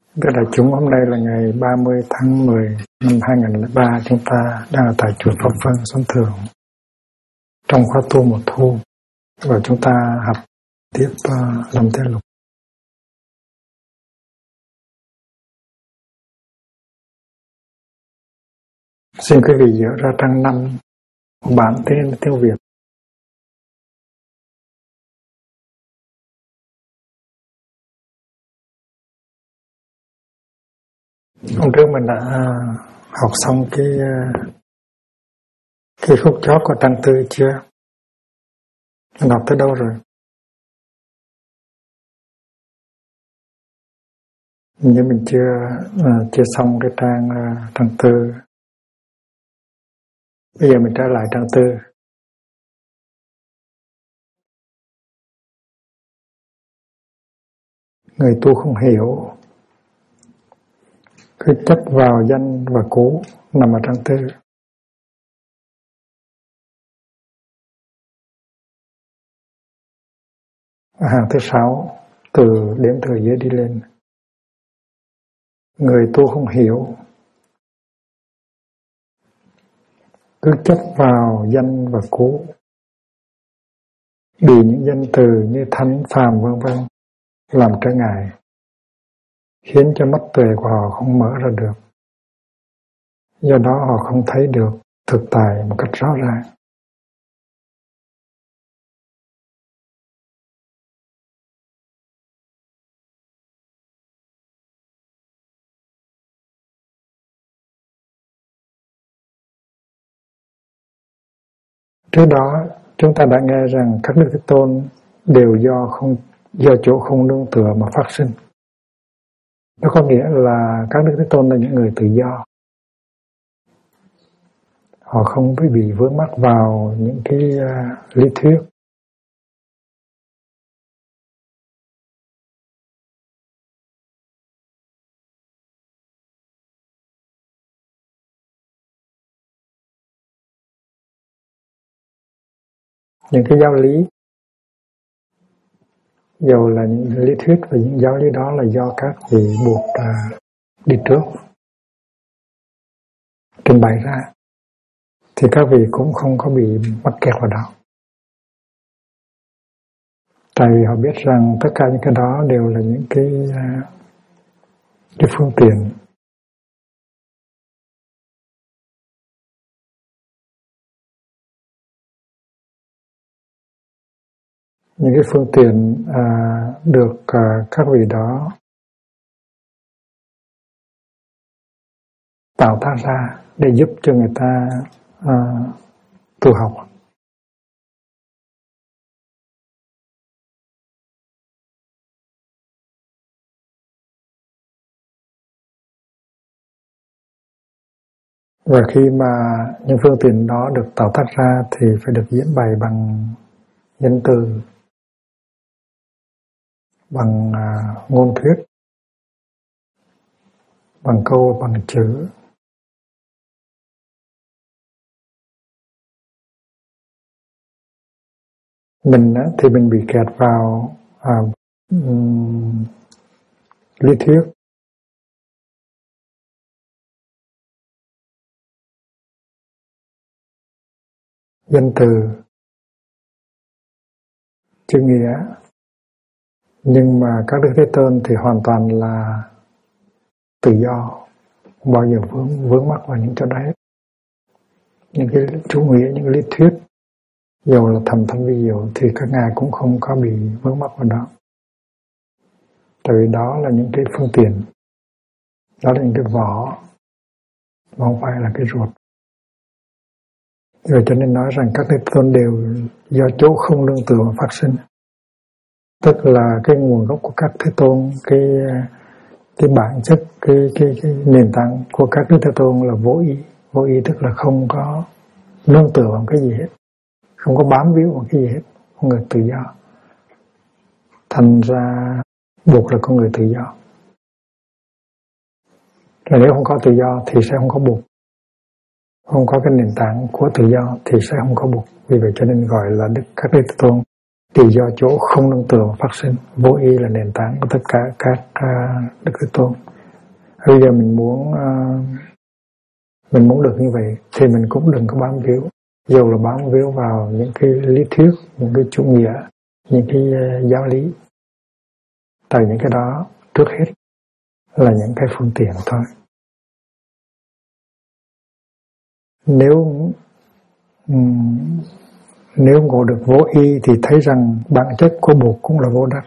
Thưa đại chúng, hôm nay là ngày 30 tháng 10 năm 2003, chúng ta đang ở tại chùa Pháp Vân, Xuân Thường, trong khóa tu mùa thu, và chúng ta học tiếp Lâm Thế Lục. Xin quý vị dỡ ra trang 5 bản tên tiếng Việt. Hôm trước mình đã học xong cái khúc chót của trang tư chưa? Mình học tới đâu rồi? Nhưng mình chưa xong cái trang tư. Bây giờ mình trở lại trang tư. Người tu không hiểu, cứ chấp vào danh và cú nằm ở trang tư. Hàng thứ 6 từ đếm từ dưới đi lên. Người tu không hiểu, cứ chấp vào danh và cú, bị những danh từ như thánh, phàm vân vân làm trở ngại, khiến cho mắt tuệ của họ không mở ra được. Do đó họ không thấy được thực tại một cách rõ ràng. Trước đó chúng ta đã nghe rằng các Đức Thế Tôn đều do chỗ không nương tựa mà phát sinh. Nó có nghĩa là các Đức Thế Tôn là những người tự do. Họ không bị vướng mắc vào những cái lý thuyết. Những cái giáo lý, dù là những lý thuyết và những giáo lý đó là do các vị buộc đi trước trình bày ra, thì các vị cũng không có bị mắc kẹt vào đó. Tại vì họ biết rằng tất cả những cái đó đều là những cái phương tiện được các vị đó tạo tác ra để giúp cho người ta tu học. Và khi mà những phương tiện đó được tạo tác ra thì phải được diễn bày bằng danh từ, bằng ngôn thuyết, bằng câu, bằng chữ. Mình thì mình bị kẹt vào lý thuyết. Danh từ, chữ nghĩa. Nhưng mà các Đức Thế Tôn thì hoàn toàn là tự do, không bao giờ vướng mắc vào những chỗ đấy. Những cái chủ nghĩa, những lý thuyết, dù là thầm vi diệu thì các ngài cũng không có bị vướng mắc vào đó. Tại vì đó là những cái phương tiện, đó là những cái vỏ, mà không phải là cái ruột. Rồi cho nên nói rằng các Thế Tôn đều do chỗ không nương tựa mà phát sinh. Tức là cái nguồn gốc của các Thế Tôn, cái bản chất, cái nền tảng của các Đức Thế Tôn là vô ý. Vô ý tức là không có nương tựa vào cái gì hết, không có bám víu vào cái gì hết, con người tự do. Thành ra buộc là con người tự do. Rồi nếu không có tự do thì sẽ không có buộc. Không có cái nền tảng của tự do thì sẽ không có buộc. Vì vậy cho nên gọi là các Đức Thế Tôn đều do chỗ không nương tựa phát sinh. Vô ý là nền tảng của tất cả các Đức Thế Tôn. Bây giờ mình muốn được như vậy thì mình cũng đừng có bám víu, dù là bám víu vào những cái lý thuyết, những cái chủ nghĩa, những cái giáo lý. Tại những cái đó trước hết là những cái phương tiện thôi. Nếu ngộ được vô y thì thấy rằng bản chất của Bụt cũng là vô đắc.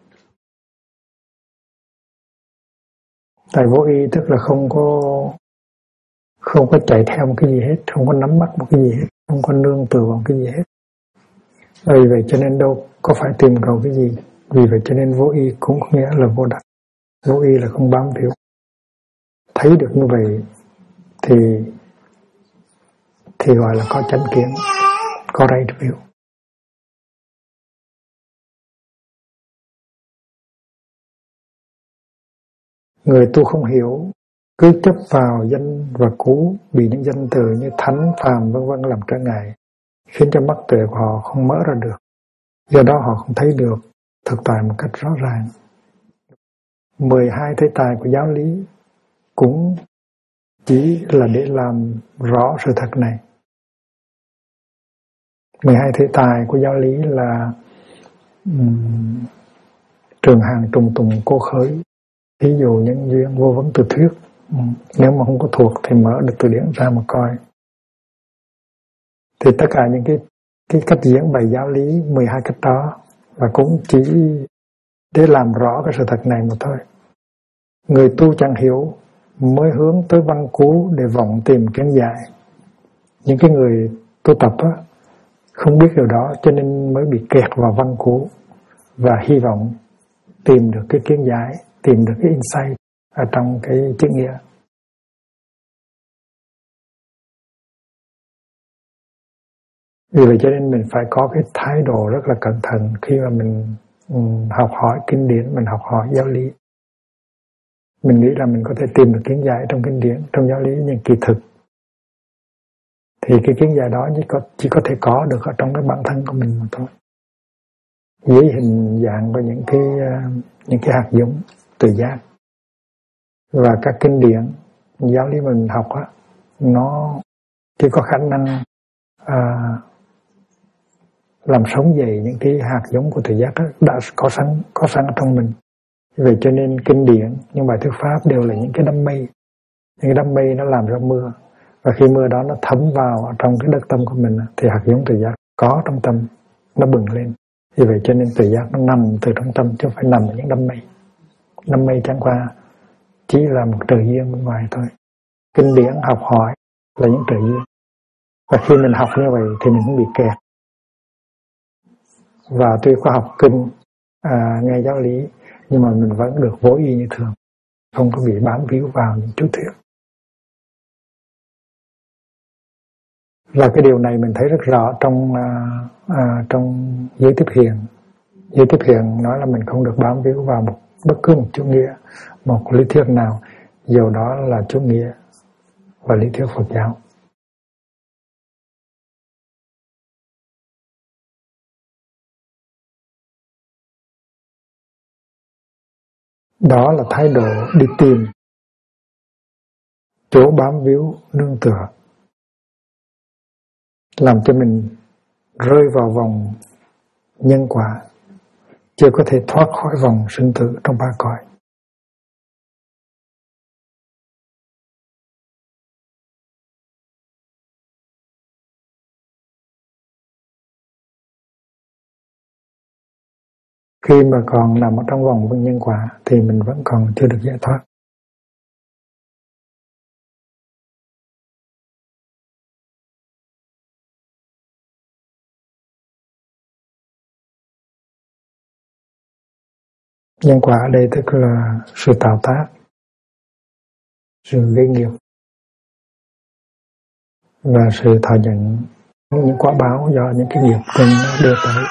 Tại vô y tức là không có chạy theo một cái gì hết, không có nắm bắt một cái gì hết, không có nương tựa vào cái gì hết. Vì vậy cho nên đâu có phải tìm cầu cái gì. Vì vậy cho nên vô y cũng có nghĩa là vô đắc. Vô y là không bám víu. Thấy được như vậy thì gọi là có chánh kiến, có right view. Người tu không hiểu, cứ chấp vào danh và cú, bị những danh từ như thánh, phàm vân vân làm trở ngại, khiến cho mắt tuệ của họ không mở ra được. Do đó họ không thấy được thực tại một cách rõ ràng. 12 thế tài của giáo lý cũng chỉ là để làm rõ sự thật này. 12 thế tài của giáo lý là trường hàng trùng tùng cô khởi, ví dụ nhân duyên vô vấn từ thuyết. Nếu mà không có thuộc thì mở được từ điển ra mà coi. Thì tất cả những cái cách diễn bày giáo lý 12 cách đó là cũng chỉ để làm rõ cái sự thật này mà thôi. Người tu chẳng hiểu mới hướng tới văn cú để vọng tìm kiến giải. Những cái người tu tập á, không biết điều đó cho nên mới bị kẹt vào văn cú và hy vọng tìm được cái kiến giải, tìm được cái insight ở trong cái chữ nghĩa. Vì vậy cho nên mình phải có cái thái độ rất là cẩn thận khi mà mình học hỏi kinh điển, mình học hỏi giáo lý. Mình nghĩ là mình có thể tìm được kiến giải trong kinh điển, trong giáo lý, nhưng kỳ thực thì cái kiến giải đó chỉ có thể có được ở trong cái bản thân của mình mà thôi. Dưới hình dạng của những cái hạt giống từ giác. Và các kinh điển giáo lý mình học á, nó chỉ có khả năng làm sống dậy những cái hạt giống của tự giác đó, đã có sẵn ở trong mình. Vậy cho nên kinh điển, những bài thuyết pháp đều là những cái đám mây. Những cái đám mây nó làm ra mưa. Và khi mưa đó nó thấm vào ở trong cái đất tâm của mình thì hạt giống tự giác có trong tâm, nó bừng lên. Vì vậy cho nên tự giác nó nằm từ trong tâm chứ không phải nằm ở những đám mây. Đám mây chẳng qua chỉ là một trời duyên bên ngoài thôi. Kinh điển học hỏi là những trời duyên. Và khi mình học như vậy thì mình cũng bị kẹt. Và tuy có học kinh, nghe giáo lý, nhưng mà mình vẫn được vô y như thường, không có bị bám víu vào những chú thuyết. Và cái điều này mình thấy rất rõ trong giới tiếp hiền. Giới tiếp hiền nói là mình không được bám víu vào bất cứ một chủ nghĩa, một lý thuyết nào, dù đó là chủ nghĩa và lý thuyết Phật giáo. Đó là thái độ đi tìm chỗ bám víu nương tựa, làm cho mình rơi vào vòng nhân quả, chưa có thể thoát khỏi vòng sinh tử trong ba cõi. Khi mà còn nằm ở trong vòng nhân quả thì mình vẫn còn chưa được giải thoát. Nhân quả ở đây tức là sự tạo tác, sự gây nghiệp và sự thọ nhận những quả báo do những cái nghiệp cần đưa tới.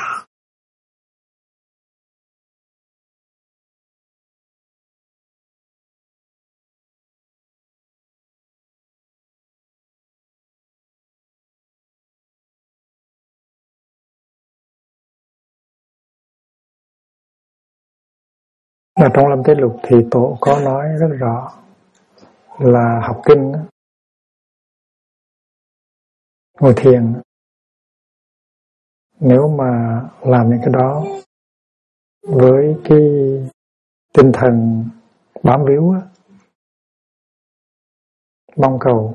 Và trong Lâm Tế Lục thì Tổ có nói rất rõ là học kinh, ngồi thiền, nếu mà làm những cái đó với cái tinh thần bám víu, mong cầu,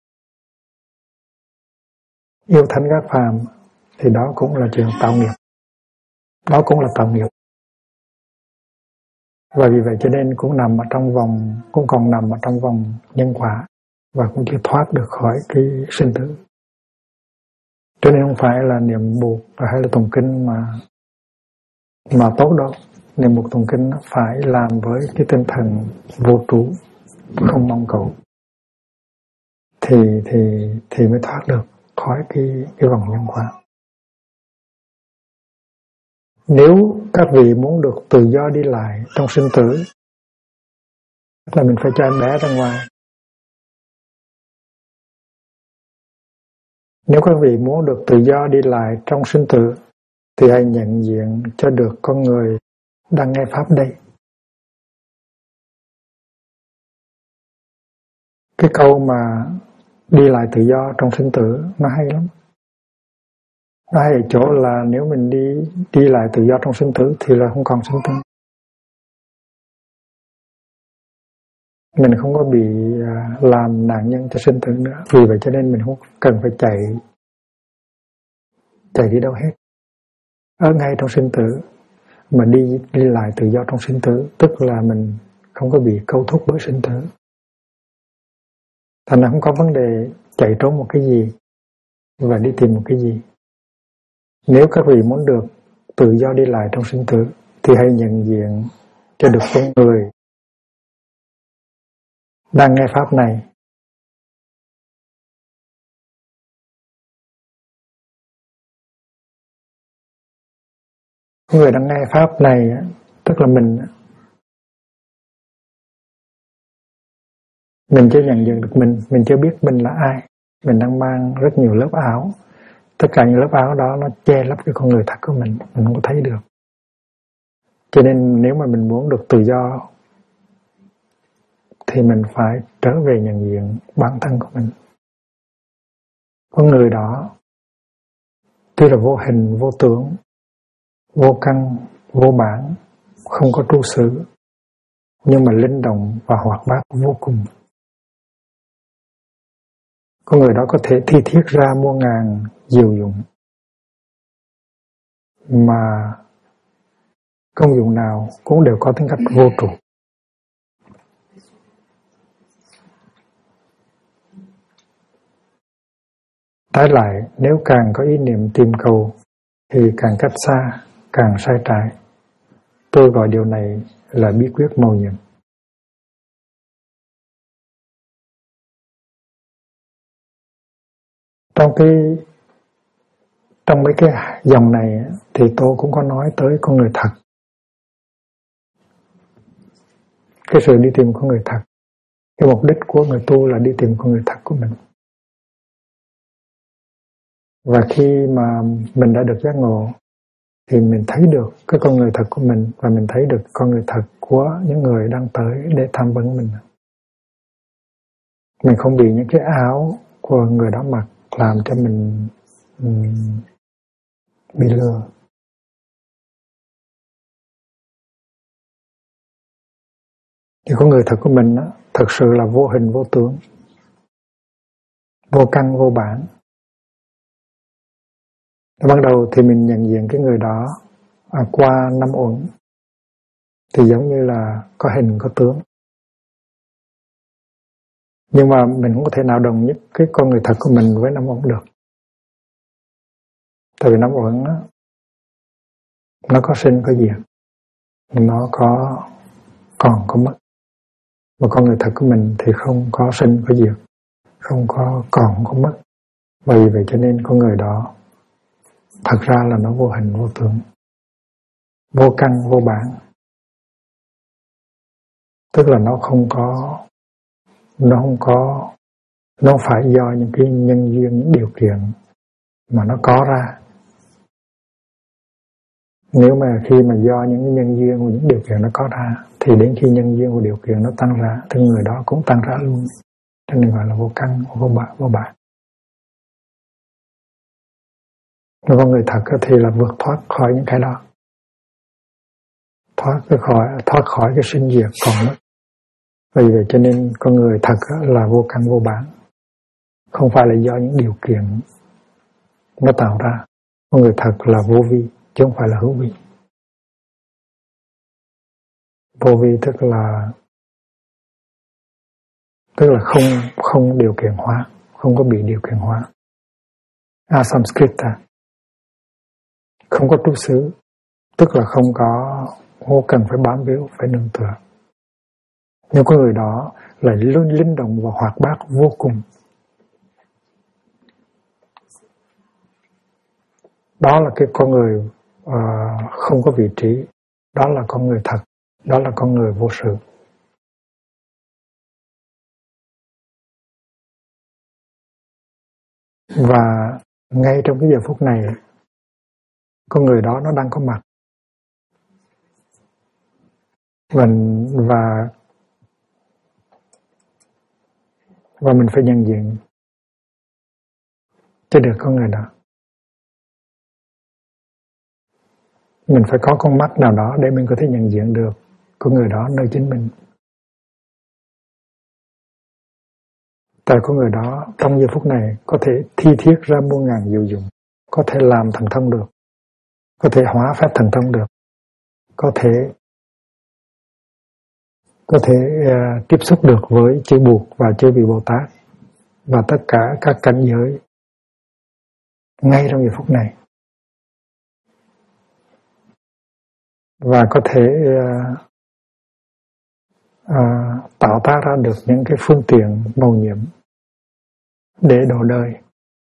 yêu thánh các phàm, thì đó cũng là chuyện tạo nghiệp, đó cũng là tạo nghiệp. Và vì vậy cho nên cũng nằm ở trong vòng, cũng còn nằm ở trong vòng nhân quả, và cũng chưa thoát được khỏi cái sinh tử. Cho nên không phải là niệm buộc hay là tụng kinh mà tốt đâu. Niệm buộc tụng kinh nó phải làm với cái tinh thần vô trụ, không mong cầu, thì mới thoát được khỏi cái vòng nhân quả. Nếu các vị muốn được tự do đi lại trong sinh tử, là mình phải cho em bé ra ngoài. Nếu các vị muốn được tự do đi lại trong sinh tử, thì hãy nhận diện cho được con người đang nghe Pháp đây. Cái câu mà đi lại tự do trong sinh tử nó hay lắm. Nó hay ở chỗ là nếu mình đi lại tự do trong sinh tử thì là không còn sinh tử. Mình không có bị làm nạn nhân cho sinh tử nữa. Vì vậy cho nên mình không cần phải chạy đi đâu hết. Ở ngay trong sinh tử mà đi lại tự do trong sinh tử, tức là mình không có bị câu thúc bởi sinh tử. Thành ra không có vấn đề chạy trốn một cái gì và đi tìm một cái gì. Nếu các vị muốn được tự do đi lại trong sinh tử, thì hãy nhận diện cho được con người đang nghe Pháp này. Người đang nghe Pháp này tức là mình chưa nhận diện được mình chưa biết mình là ai. Mình đang mang rất nhiều lớp áo. Tất cả những lớp áo đó nó che lấp cái con người thật của mình không có thấy được. Cho nên nếu mà mình muốn được tự do thì mình phải trở về nhận diện bản thân của mình. Con người đó tuy là vô hình, vô tưởng, vô căn, vô bản, không có tru xứ, nhưng mà linh động và hoạt bát vô cùng. Con người đó có thể thi thiết ra muôn ngàn diệu dụng, mà công dụng nào cũng đều có tính cách vô trụ. Trái lại, nếu càng có ý niệm tìm cầu thì càng cách xa, càng sai trái. Tôi gọi điều này là bí quyết mầu nhiệm. Trong mấy cái dòng này thì tôi cũng có nói tới con người thật. Cái sự đi tìm con người thật. Cái mục đích của người tu là đi tìm con người thật của mình. Và khi mà mình đã được giác ngộ thì mình thấy được cái con người thật của mình, và mình thấy được con người thật của những người đang tới để tham vấn mình. Mình không bị những cái áo của người đó mặc làm cho mình bị lừa. Thì con người thật của mình đó, thật sự là vô hình vô tướng, vô căn vô bản. Ban đầu thì mình nhận diện cái người đó qua năm uẩn, thì giống như là có hình có tướng. Nhưng mà mình không có thể nào đồng nhất cái con người thật của mình với năm uẩn được. Tại vì năm uẩn nó có sinh có diệt, nó có còn có mất. Mà con người thật của mình thì không có sinh có diệt, không có còn có mất. Vì vậy cho nên con người đó thật ra là nó vô hình vô tướng, vô căn vô bản. Tức là nó không phải do những cái nhân duyên, những điều kiện mà nó có ra. Nếu mà khi mà do những nhân duyên và những điều kiện nó có ra thì đến khi nhân duyên và điều kiện nó tăng ra thì người đó cũng tăng ra luôn, cho nên gọi là vô căn vô bản. Nếu con người thật thì là vượt thoát khỏi những cái đó, thoát khỏi cái sinh diệt còn mất. Vì vậy cho nên con người thật là vô căn vô bản, không phải là do những điều kiện nó tạo ra. Con người thật là vô vi chứ không phải là hữu vi. Vô vi tức là không điều kiện hóa, không có bị điều kiện hóa. Asamskrita, không có trú xứ, tức là không cần phải bám víu, phải nương tựa. Nhưng con người đó lại luôn linh động và hoạt bát vô cùng. Đó là cái con người không có vị trí, đó là con người thật, đó là con người vô sự. Và ngay trong cái giờ phút này, con người đó nó đang có mặt. Và mình phải nhận diện cho được con người đó. Mình phải có con mắt nào đó để mình có thể nhận diện được con người đó nơi chính mình. Tại con người đó trong giờ phút này có thể thi thiết ra muôn ngàn diệu dụng, có thể làm thần thông được, có thể hóa phép thần thông được, có thể tiếp xúc được với chư Bụt và chư vị Bồ Tát và tất cả các cảnh giới ngay trong giờ phút này, và có thể tạo tác ra được những cái phương tiện mầu nhiệm để độ đời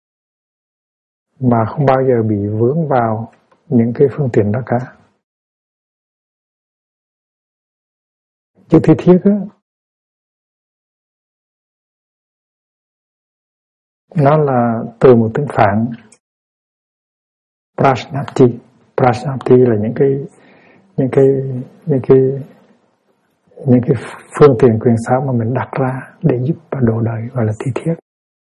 mà không bao giờ bị vướng vào những cái phương tiện đó cả. Chữ thi thiết á, nó là từ một tiếng Phạn Prajnapti. Prajnapti là những cái phương tiện quyền xảo mà mình đặt ra để giúp và độ đời, gọi là thi thiết.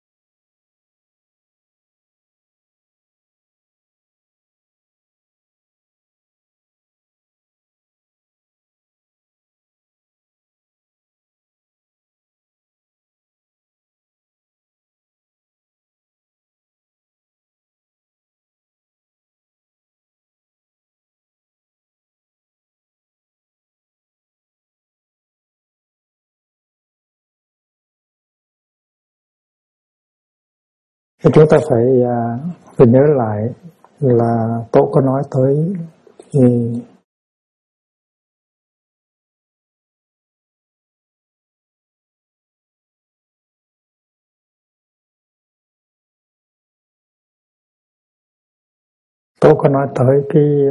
Thì chúng ta phải nhớ lại là Tổ có nói tới Tổ có nói tới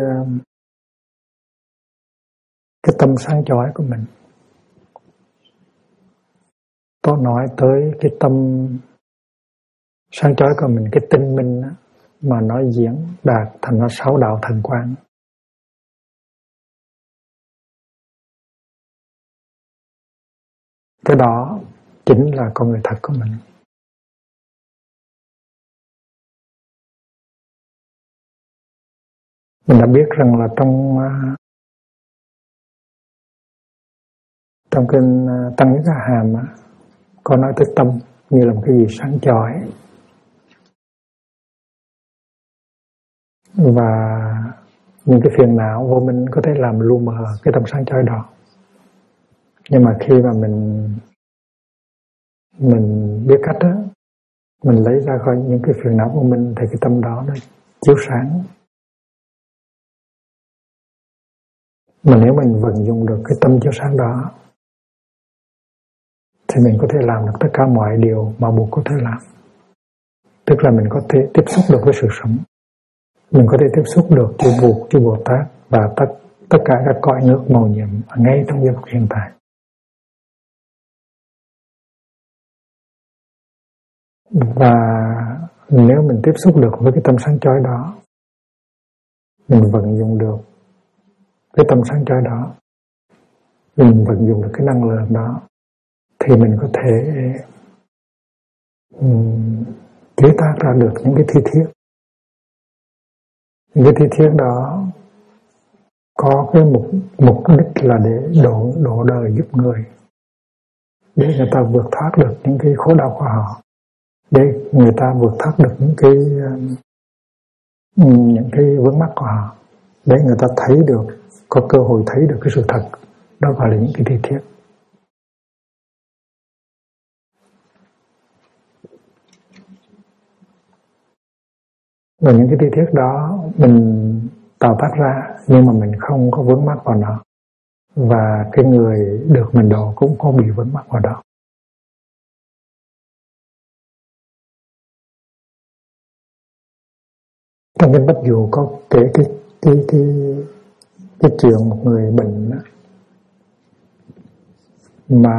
cái tâm sáng chói của mình. Tổ nói tới cái tâm sáng chói của mình, cái tinh minh đó, mà nó diễn đạt thành nó 6 đạo thần quang. Cái đó chính là con người thật của mình. Mình đã biết rằng là trong kinh Tăng Nhất A Hàm có nói tới tâm như là một cái gì sáng chói, và những cái phiền não vô minh có thể làm lu mờ cái tâm sáng chói đó. Nhưng mà khi mà mình biết cách đó, mình lấy ra khỏi những cái phiền não vô minh thì cái tâm đó nó chiếu sáng. Mà nếu mình vận dụng được cái tâm chiếu sáng đó thì mình có thể làm được tất cả mọi điều mà Bụt có thể làm. Tức là mình có thể tiếp xúc được với sự sống, mình có thể tiếp xúc được chư Bụt, chư Bồ Tát và tất cả các cõi nước mầu nhiệm ngay trong giây phút hiện tại. Và nếu mình tiếp xúc được với cái tâm sáng chói đó, mình vận dụng được cái tâm sáng chói đó, mình vận dụng được cái năng lượng đó thì mình có thể chế tác ra được những cái thi thiết. Những cái thi thiết đó có cái mục đích là để độ đời giúp người, để người ta vượt thoát được những cái khổ đau của họ, để người ta vượt thoát được những cái vướng mắc của họ, để người ta thấy được, có cơ hội thấy được cái sự thật. Đó gọi là những cái thi thiết. Và những cái thi thiết đó mình tạo tác ra, nhưng mà mình không có vướng mắc vào nó, và cái người được mình độ cũng không bị vướng mắc vào đó. Trong kinh Bách Dụ có kể cái chuyện một người bệnh đó, mà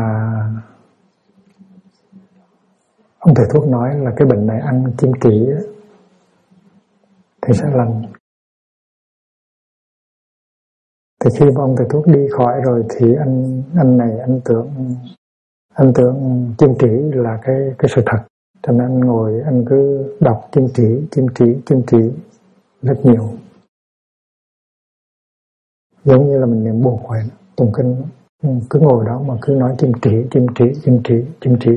ông thầy thuốc nói là cái bệnh này ăn chim chỉ thì sẽ lành. Thì khi mà ông thầy thuốc đi khỏi rồi thì anh này anh tưởng chim chỉ là cái sự thật, cho nên anh ngồi anh cứ đọc chim chỉ rất nhiều, giống như là mình niệm Bồ Huệ tụng kinh, cứ ngồi đó mà cứ nói chim chỉ.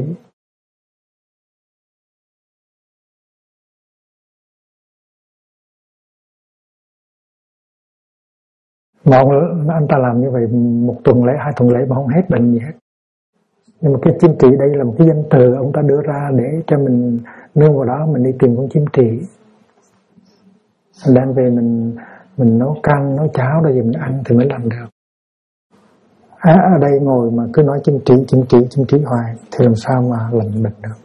Mà anh ta làm như vậy 1 tuần lễ, 2 tuần lễ mà không hết bệnh gì hết. Nhưng mà cái chim chỉ đây là một cái danh từ ông ta đưa ra để cho mình nương vào đó, mình đi tìm con chim chỉ, đem về mình nấu canh, nấu cháo rồi mình ăn thì mới làm được. Ở đây ngồi mà cứ nói chim chỉ hoài thì làm sao mà lành bệnh được.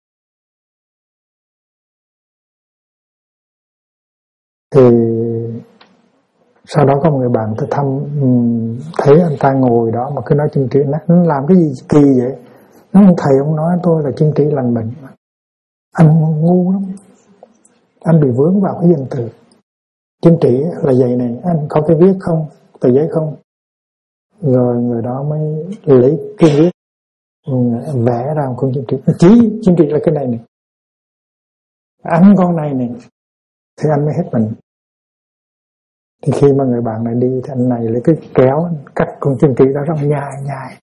Thì sau đó có một người bạn tới thăm, thấy anh ta ngồi đó mà cứ nói chim chỉ, nó làm cái gì kỳ vậy? Nó thầy ông nói tôi là chim chỉ lành bệnh. Anh ngu lắm, anh bị vướng vào cái danh từ. Chim chỉ là vậy này, anh có cái viết không, tờ giấy không? Rồi người đó mới lấy cái viết, vẽ ra một con chim chỉ là cái này, ăn con này thì anh mới hết bệnh. Thì khi mà người bạn này đi thì anh này lấy cái kéo cắt con chim chỉ đó ra nhai,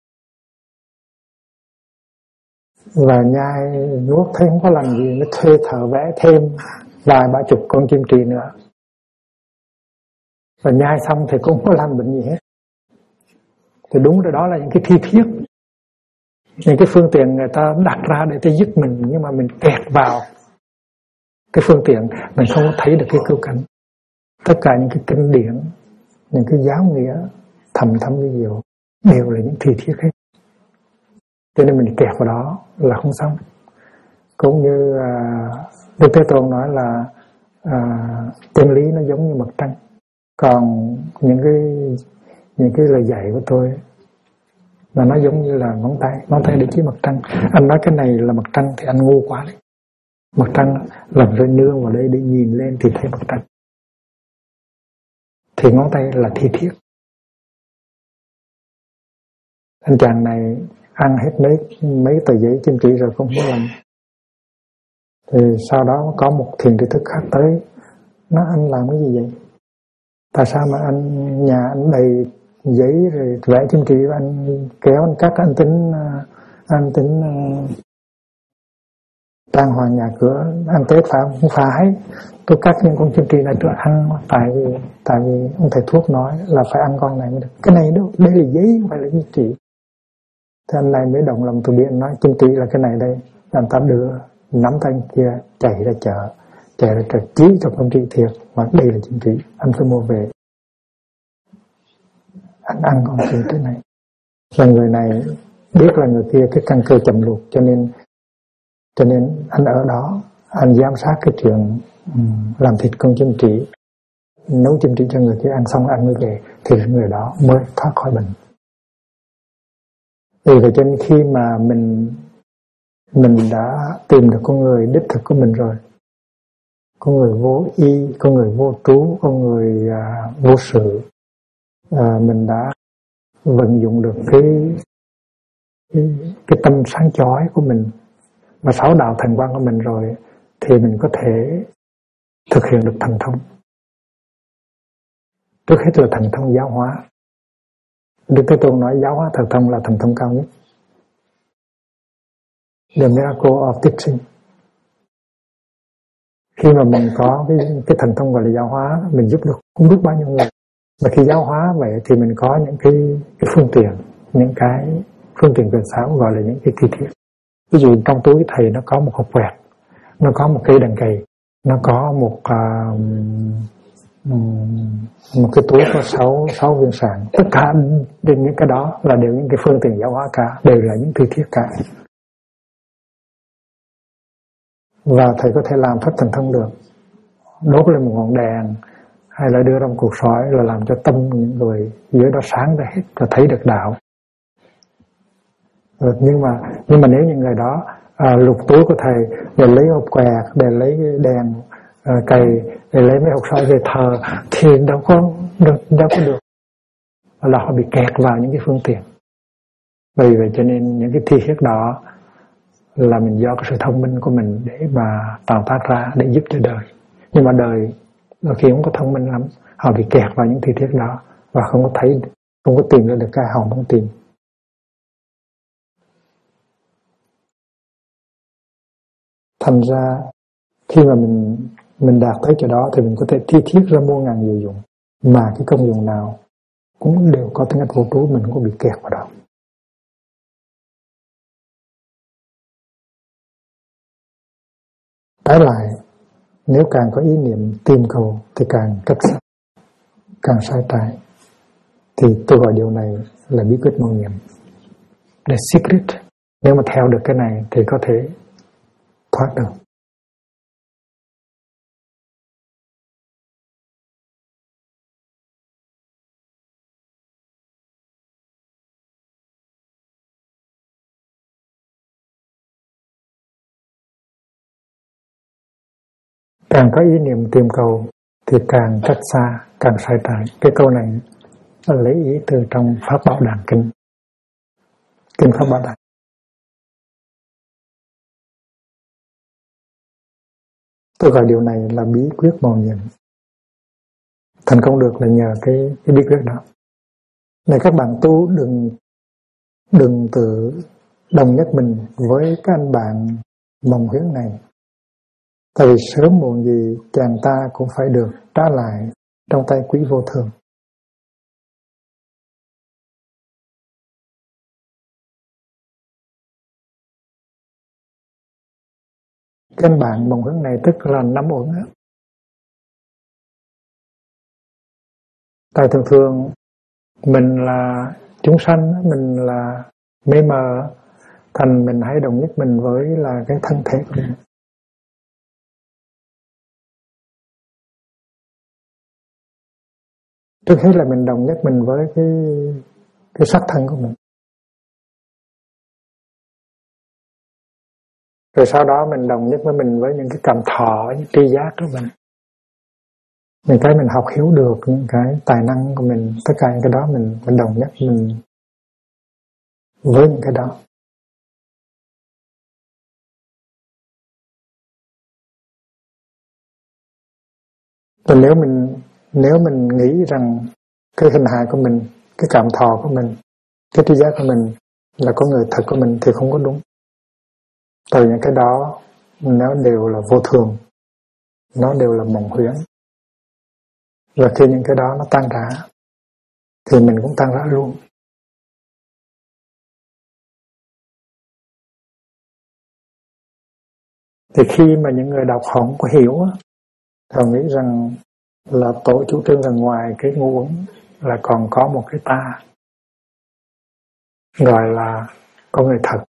và nhai nuốt thấy không có làm gì, nó thuê thợ vẽ thêm vài 30 con chim chỉ nữa, và nhai xong thì cũng không có làm bệnh gì hết. Thì đúng rồi, đó là những cái thi thiết, những cái phương tiện người ta đặt ra để giúp mình, nhưng mà mình kẹt vào cái phương tiện, mình không có thấy được cái cứu cánh. Tất cả những cái kinh điển, những cái giáo nghĩa thầm vi diệu đều là những thi thiết hết. Cho nên mình kẹt vào đó là không xong. Cũng như Đức Thế Tôn nói là chân lý nó giống như mặt trăng, còn những cái lời dạy của tôi là nó giống như là ngón tay để chỉ mặt trăng. Anh nói cái này là mặt trăng thì anh ngu quá đấy. Mặt trăng làm rơi nương vào đây để nhìn lên thì thấy mặt trăng, thì ngón tay là thi thiết. Anh chàng này ăn hết mấy tờ giấy chim chỉ rồi không có làm. Thì sau đó có một thiền tri thức khác tới, nó anh làm cái gì vậy? Tại sao mà nhà anh đầy giấy rồi vẽ chim chỉ, anh kéo anh cắt, anh tính trang hoàng nhà cửa, ăn Tết phải không? Không phải, tôi cắt những con chim chỉ này tôi ăn, tại vì ông thầy thuốc nói là phải ăn con này mới được. Cái này đâu, đây là giấy không phải là chim chỉ. Thế anh này mới động lòng từ bi, nói chim chỉ là cái này đây. Anh ta đưa nắm tay kia chạy ra chợ chí cho con chim thiệt, mà đây là chim chỉ, anh phải mua về, anh ăn con chim cái này. Và người này biết là người kia cái căn cơ chậm luộc, cho nên anh ở đó, anh giám sát cái chuyện làm thịt con chim chỉ, nấu chim chỉ cho người kia ăn xong anh mới về, thì người đó mới thoát khỏi bệnh. Vì vậy cho nên khi mà mình đã tìm được con người đích thực của mình rồi, con người vô y, con người vô trú, con người vô sự, mình đã vận dụng được cái tâm sáng chói của mình và 6 đạo thần quang của mình rồi, thì mình có thể thực hiện được thần thông. Trước hết là thần thông giáo hóa. Đức Thế Tôn nói giáo hóa thần thông là thần thông cao nhất. The miracle of teaching. Khi mà mình có cái thần thông gọi là giáo hóa, mình giúp được không biết bao nhiêu người. Mà khi giáo hóa vậy thì mình có những cái phương tiện, những cái phương tiện quyền xảo gọi là những cái thi thiết. Ví dụ trong túi thầy nó có một hộp quẹt, nó có một cây đàn cày, nó có một cái túi có 6 viên sàng. Tất cả những cái đó là đều những cái phương tiện giáo hóa cả, đều là những thi thiết cả. Và thầy có thể làm phép thần thông được, đốt lên một ngọn đèn hay là đưa ra một cục sỏi là làm cho tâm những người dưới đó sáng ra hết và thấy được đạo. Nhưng mà nếu những người đó lục túi của thầy để lấy hộp quẹt, để lấy đèn cày, để lấy mấy hộp sỏi về thờ thì đâu có được, là họ bị kẹt vào những cái phương tiện. Vì vậy cho nên những cái thi thiết đó là mình do cái sự thông minh của mình để mà tạo tác ra để giúp cho đời. Nhưng mà đời đôi khi không có thông minh lắm, họ bị kẹt vào những thi thiết đó và không có thấy, không có tìm ra được cái họ muốn tìm. Thành ra khi mà mình đạt tới chỗ đó thì mình có thể thi thiết ra muôn ngàn diệu dụng, mà cái công dụng nào cũng đều có tính cách vô trú, mình không có bị kẹt vào đó. Trái lại, nếu càng có ý niệm tìm cầu thì càng cách xa, càng sai trái. Thì tôi gọi điều này là bí quyết mầu nhiệm, the secret. Nếu mà theo được cái này thì có thể thoát được. Càng có ý niệm tìm cầu thì càng cách xa, càng sai trái. Cái câu này nó lấy ý từ trong Pháp Bảo Đàn Kinh, Kinh Pháp Bảo Đàn. Tôi gọi điều này là bí quyết mầu nhiệm. Thành công được là nhờ cái bí quyết đó. Này các bạn tu đừng tự đồng nhất mình với các anh bạn mộng huyễn này. Tại vì sớm muộn gì chàng ta cũng phải được trả lại trong tay quý vô thường. Cái anh bạn mộng huyễn này tức là 5 uẩn á. Tại thường mình là chúng sanh, mình là mê mờ, thành mình hay đồng nhất mình với là cái thân thể của mình. Trước hết là mình đồng nhất mình với cái sắc thân của mình. Rồi sau đó mình đồng nhất với mình với những cái cảm thọ, những tri giác của mình. Những cái mình học hiểu được, những cái tài năng của mình, tất cả những cái đó mình đồng nhất mình với những cái đó. Và nếu mình nghĩ rằng cái hình hài của mình, cái cảm thọ của mình, cái tri giác của mình là con người thật của mình thì không có đúng. Tại những cái đó nó đều là vô thường, nó đều là mộng huyễn. Và khi những cái đó nó tan rã thì mình cũng tan rã luôn. Thì khi mà những người đọc họ không có hiểu, họ nghĩ rằng là tổ chủ trương rằng ngoài cái ngu uẩn là còn có một cái ta gọi là con người thật.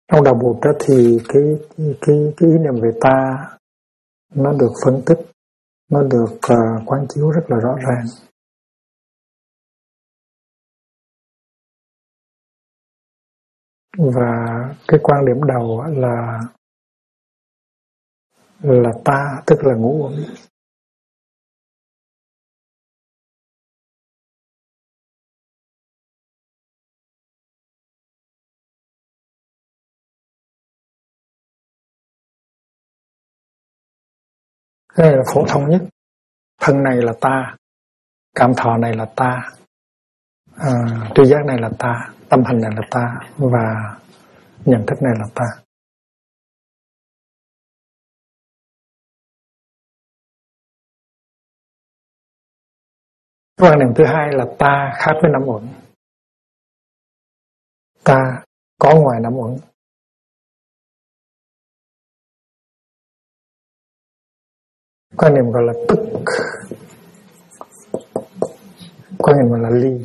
Trong đạo Bụt đó thì cái ý niệm về ta nó được phân tích, nó được quán chiếu rất là rõ ràng. Và cái quan điểm đầu là ta, tức là ngũ uẩn. Cái này là phổ thông nhất. Thân này là ta, cảm thọ này là ta, tri giác này là ta, tâm hành này là ta, và nhận thức này là ta. Quan niệm thứ hai là ta khác với năm uẩn. Ta có ngoài năm uẩn. Quan niệm gọi là tức. Quan niệm gọi là ly.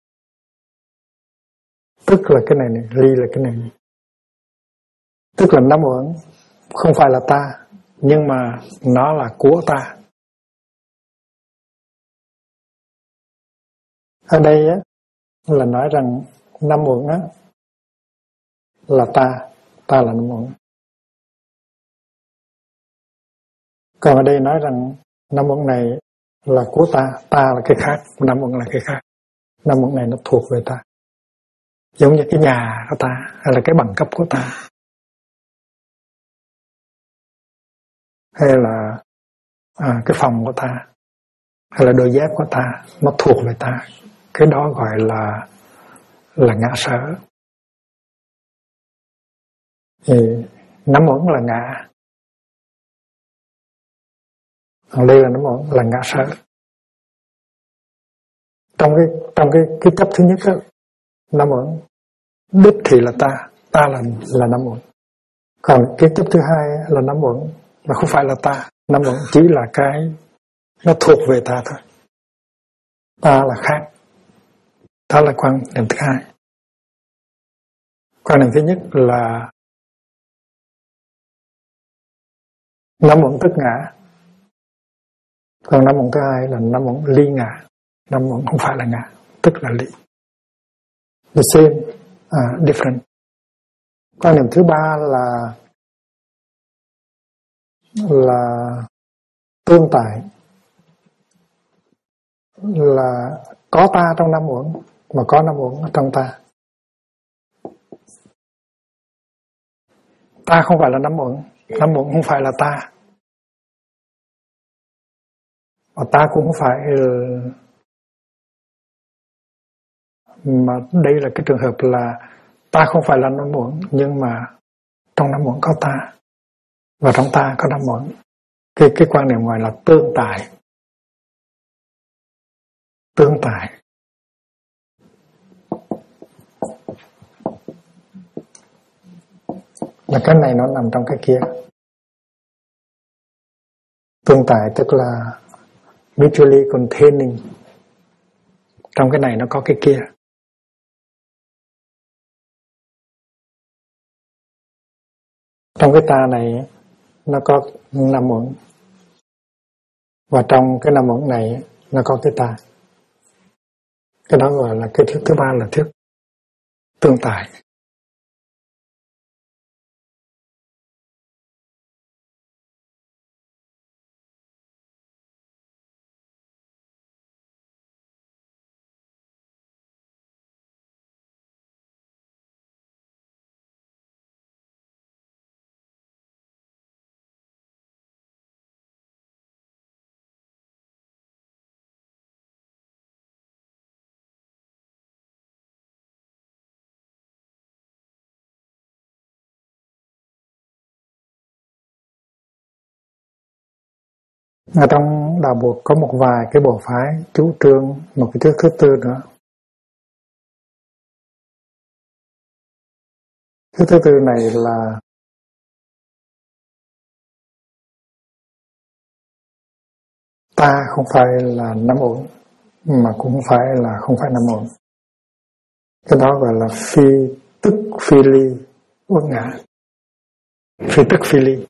Tức là cái này, ly là cái này. Tức là năm uẩn không phải là ta, nhưng mà nó là của ta. Ở đây á là nói rằng năm uẩn á là ta là năm uẩn. Còn ở đây nói rằng năm uẩn này là của ta là cái khác, năm uẩn là cái khác. Năm uẩn này nó thuộc về ta. Giống như cái nhà của ta, hay là cái bằng cấp của ta, hay là cái phòng của ta, hay là đôi dép của ta, nó thuộc về ta. Cái đó gọi là ngã sở. Thì năm uẩn là ngã, còn đây là năm uẩn là ngã sở. Trong cái chấp thứ nhất đó, năm uẩn đích thì là ta là năm uẩn. Còn cái chấp thứ hai là năm uẩn mà không phải là ta, năm uẩn chỉ là cái nó thuộc về ta thôi. Ta là khác. Đó là quan điểm thứ hai. Quan điểm thứ nhất là năm uẩn tức ngã. Còn năm uẩn thứ hai là năm uẩn ly ngã. Năm uẩn không phải là ngã, tức là ly. The same, different. Quan điểm thứ ba là tương tại, là có ta trong năm uẩn mà có năm uẩn trong ta. Ta không phải là năm uẩn không phải là ta, và ta cũng không phải mà đây là cái trường hợp là ta không phải là năm uẩn, nhưng mà trong năm uẩn có ta, và trong ta có năm uẩn. Cái quan niệm gọi là tương tại. Tương tại. Là cái này nó nằm trong cái kia. Tương tại tức là mutually containing. Trong cái này nó có cái kia. Trong cái ta này nó có năm uẩn, và trong cái năm uẩn này nó có cái ta. Cái đó gọi là cái thuyết thứ ba là thuyết tương tại. Ở trong đạo Bụt có một vài cái bộ phái chủ trương một cái thuyết thứ tư nữa. Thuyết thứ tư này là ta không phải là năm uẩn, mà cũng không phải năm uẩn. Cái đó gọi là phi tức phi ly, uất ngã. Phi tức phi ly.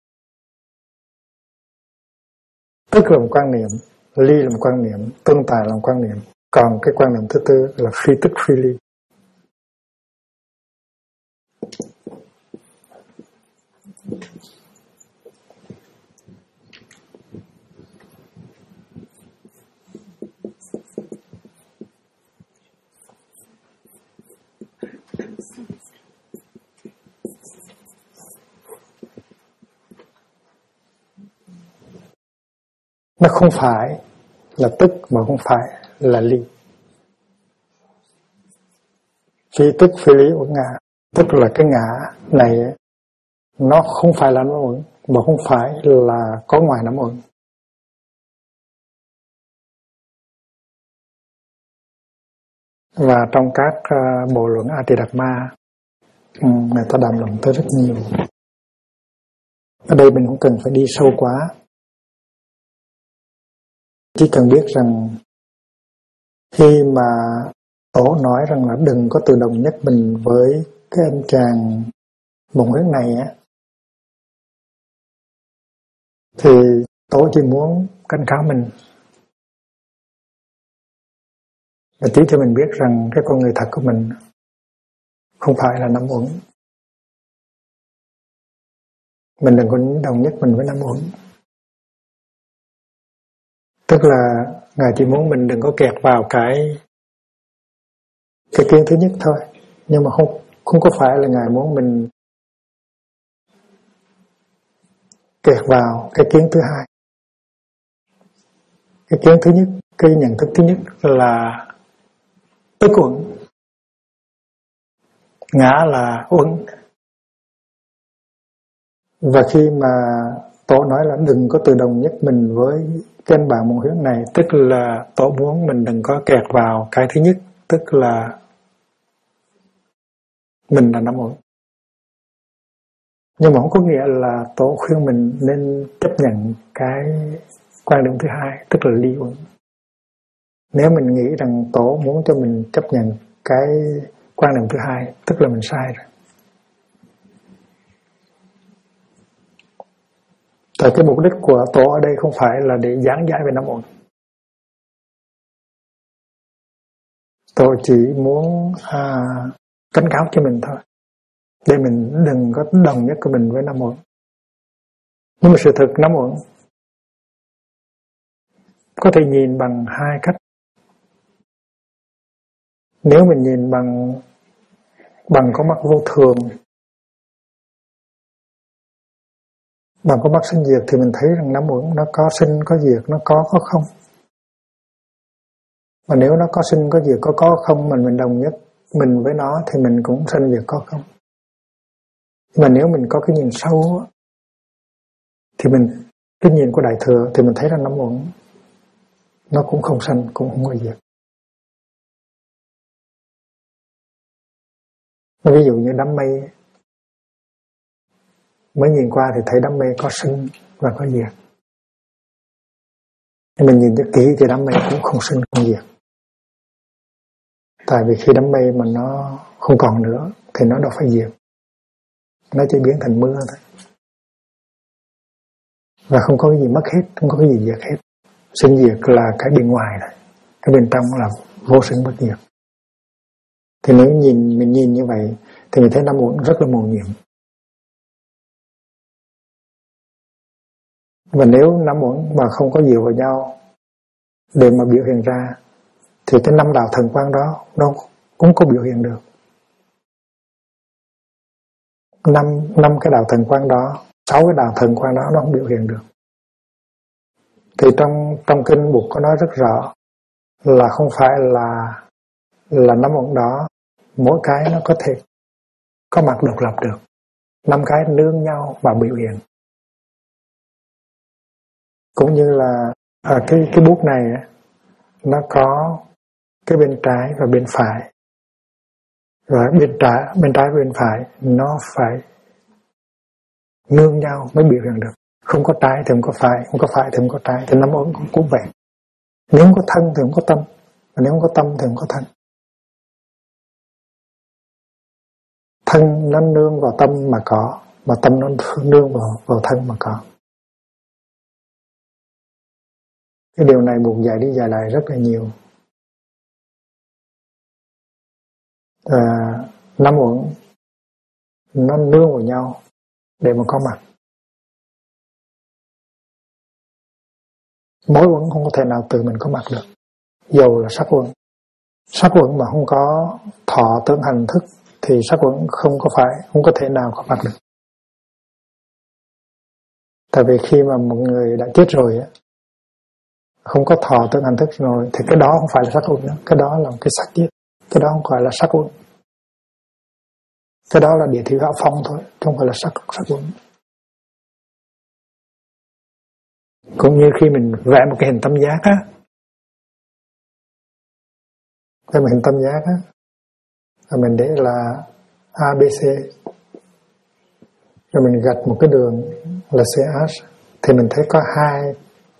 Tức là một quan niệm, ly là một quan niệm, tồn tại là một quan niệm. Còn cái quan niệm thứ tư là phi tức phi ly. Nó không phải là tức mà không phải là ly. Phi tức phi lý uẩn ngã, tức là cái ngã này nó không phải là nắm uẩn, mà không phải là có ngoài nắm uẩn. Và trong các bộ luận A Tỳ Đạt Ma, người ta đàm luận tới rất nhiều. Ở đây mình không cần phải đi sâu quá, chỉ cần biết rằng khi mà Tổ nói rằng là đừng có tự đồng nhất mình với cái anh chàng bồng huyết này á, thì Tổ chỉ muốn cảnh cáo mình và chỉ cho mình biết rằng cái con người thật của mình không phải là năm uẩn. Mình đừng có đồng nhất mình với năm uẩn. Tức là Ngài chỉ muốn mình đừng có kẹt vào cái kiến thứ nhất thôi. Nhưng mà không có phải là Ngài muốn mình kẹt vào cái kiến thứ hai. Cái kiến thứ nhất, cái nhận thức thứ nhất là tức uẩn, ngã là uẩn. Và khi mà Tổ nói là đừng có tự đồng nhất mình với cái anh bạn mộng huyễn này, tức là Tổ muốn mình đừng có kẹt vào cái thứ nhất, tức là mình là năm uẩn. Nhưng mà không có nghĩa là Tổ khuyên mình nên chấp nhận cái quan điểm thứ hai, tức là ly uẩn. Nếu mình nghĩ rằng Tổ muốn cho mình chấp nhận cái quan điểm thứ hai, tức là mình sai rồi. Tại cái mục đích của Tổ ở đây không phải là để giảng giải về năm uẩn. Tổ chỉ muốn cảnh cáo cho mình thôi, để mình đừng có đồng nhất của mình với năm uẩn. Nhưng mà sự thực năm uẩn có thể nhìn bằng hai cách. Nếu mình nhìn bằng con mắt vô thường, bằng con mắt sinh diệt, thì mình thấy rằng năm uẩn nó có sinh có diệt, nó có không. Và nếu nó có sinh có diệt, có không, mình đồng nhất mình với nó thì mình cũng sinh diệt có không. Nhưng mà nếu mình có cái nhìn sâu thì mình, cái nhìn của Đại Thừa, thì mình thấy rằng năm uẩn nó cũng không sanh, cũng không có diệt. Ví dụ như đám mây, mới nhìn qua thì thấy đám mây có sinh và có diệt. Nhưng mình nhìn cho kỹ thì đám mây cũng không sinh không diệt. Tại vì khi đám mây mà nó không còn nữa thì nó đâu phải diệt, nó chỉ biến thành mưa thôi. Và không có cái gì mất hết, không có cái gì diệt hết. Sinh diệt là cái bên ngoài thôi, cái bên trong là vô sinh bất diệt. Thì nếu mình nhìn như vậy thì mình thấy năm uẩn rất là mầu nhiệm. Và nếu năm uẩn mà không có dựa vào nhau để mà biểu hiện ra, thì cái năm đạo thần quang đó nó cũng có biểu hiện được. Năm cái đạo thần quang đó, 6 cái đạo thần quang đó nó không biểu hiện được. Thì trong kinh Bụt có nói rất rõ là không phải là năm uẩn đó mỗi cái nó có thể có mặt độc lập được. 5 cái nương nhau và biểu hiện. Cũng như là cái bút này nó có cái bên trái và bên phải. Rồi bên trái và bên phải nó phải nương nhau mới biểu hiện được. Không có trái thì không có phải, không có phải thì không có trái. Thì năm uẩn cũng vậy. Nếu không có thân thì không có tâm, và nếu không có tâm thì không có thân. thân nó nương vào tâm mà có, mà tâm nó nương vào thân mà có. Cái điều này buộc dạy đi dạy lại rất là nhiều. Năm uẩn nó nương vào nhau để mà có mặt. Mỗi uẩn không có thể nào tự mình có mặt được, dầu là sắc uẩn. Sắc uẩn mà không có thọ tưởng hành thức thì sắc uẩn không có thể nào có mặt được. Tại vì khi mà một người đã chết rồi á, không có thọ tưởng hành thức rồi thì cái đó không phải là sắc uẩn nữa, cái đó là cái sắc chết, cái đó không phải là sắc uẩn. Cái đó là địa thị gạo phong thôi, không phải là sắc uẩn. Cũng như khi mình vẽ một cái hình tam giác á, cái hình tam giác á, mình để là ABC, rồi mình gạch một cái đường là CH, thì mình thấy có hai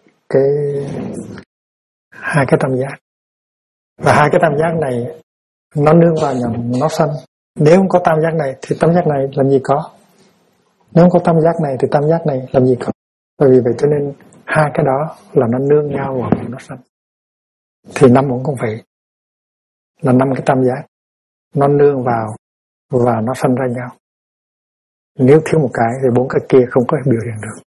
cái tam giác, và hai cái tam giác này nó nương vào nhau, nó sanh. Nếu không có tam giác này thì tam giác này làm gì có, nếu không có tam giác này thì tam giác này làm gì có. Bởi vì vậy cho nên hai cái đó là nó nương nhau vào nó sanh. Thì năm cũng không phải là năm cái tam giác nó nương vào và nó sanh ra nhau. Nếu thiếu một cái thì bốn cái kia không có biểu hiện được.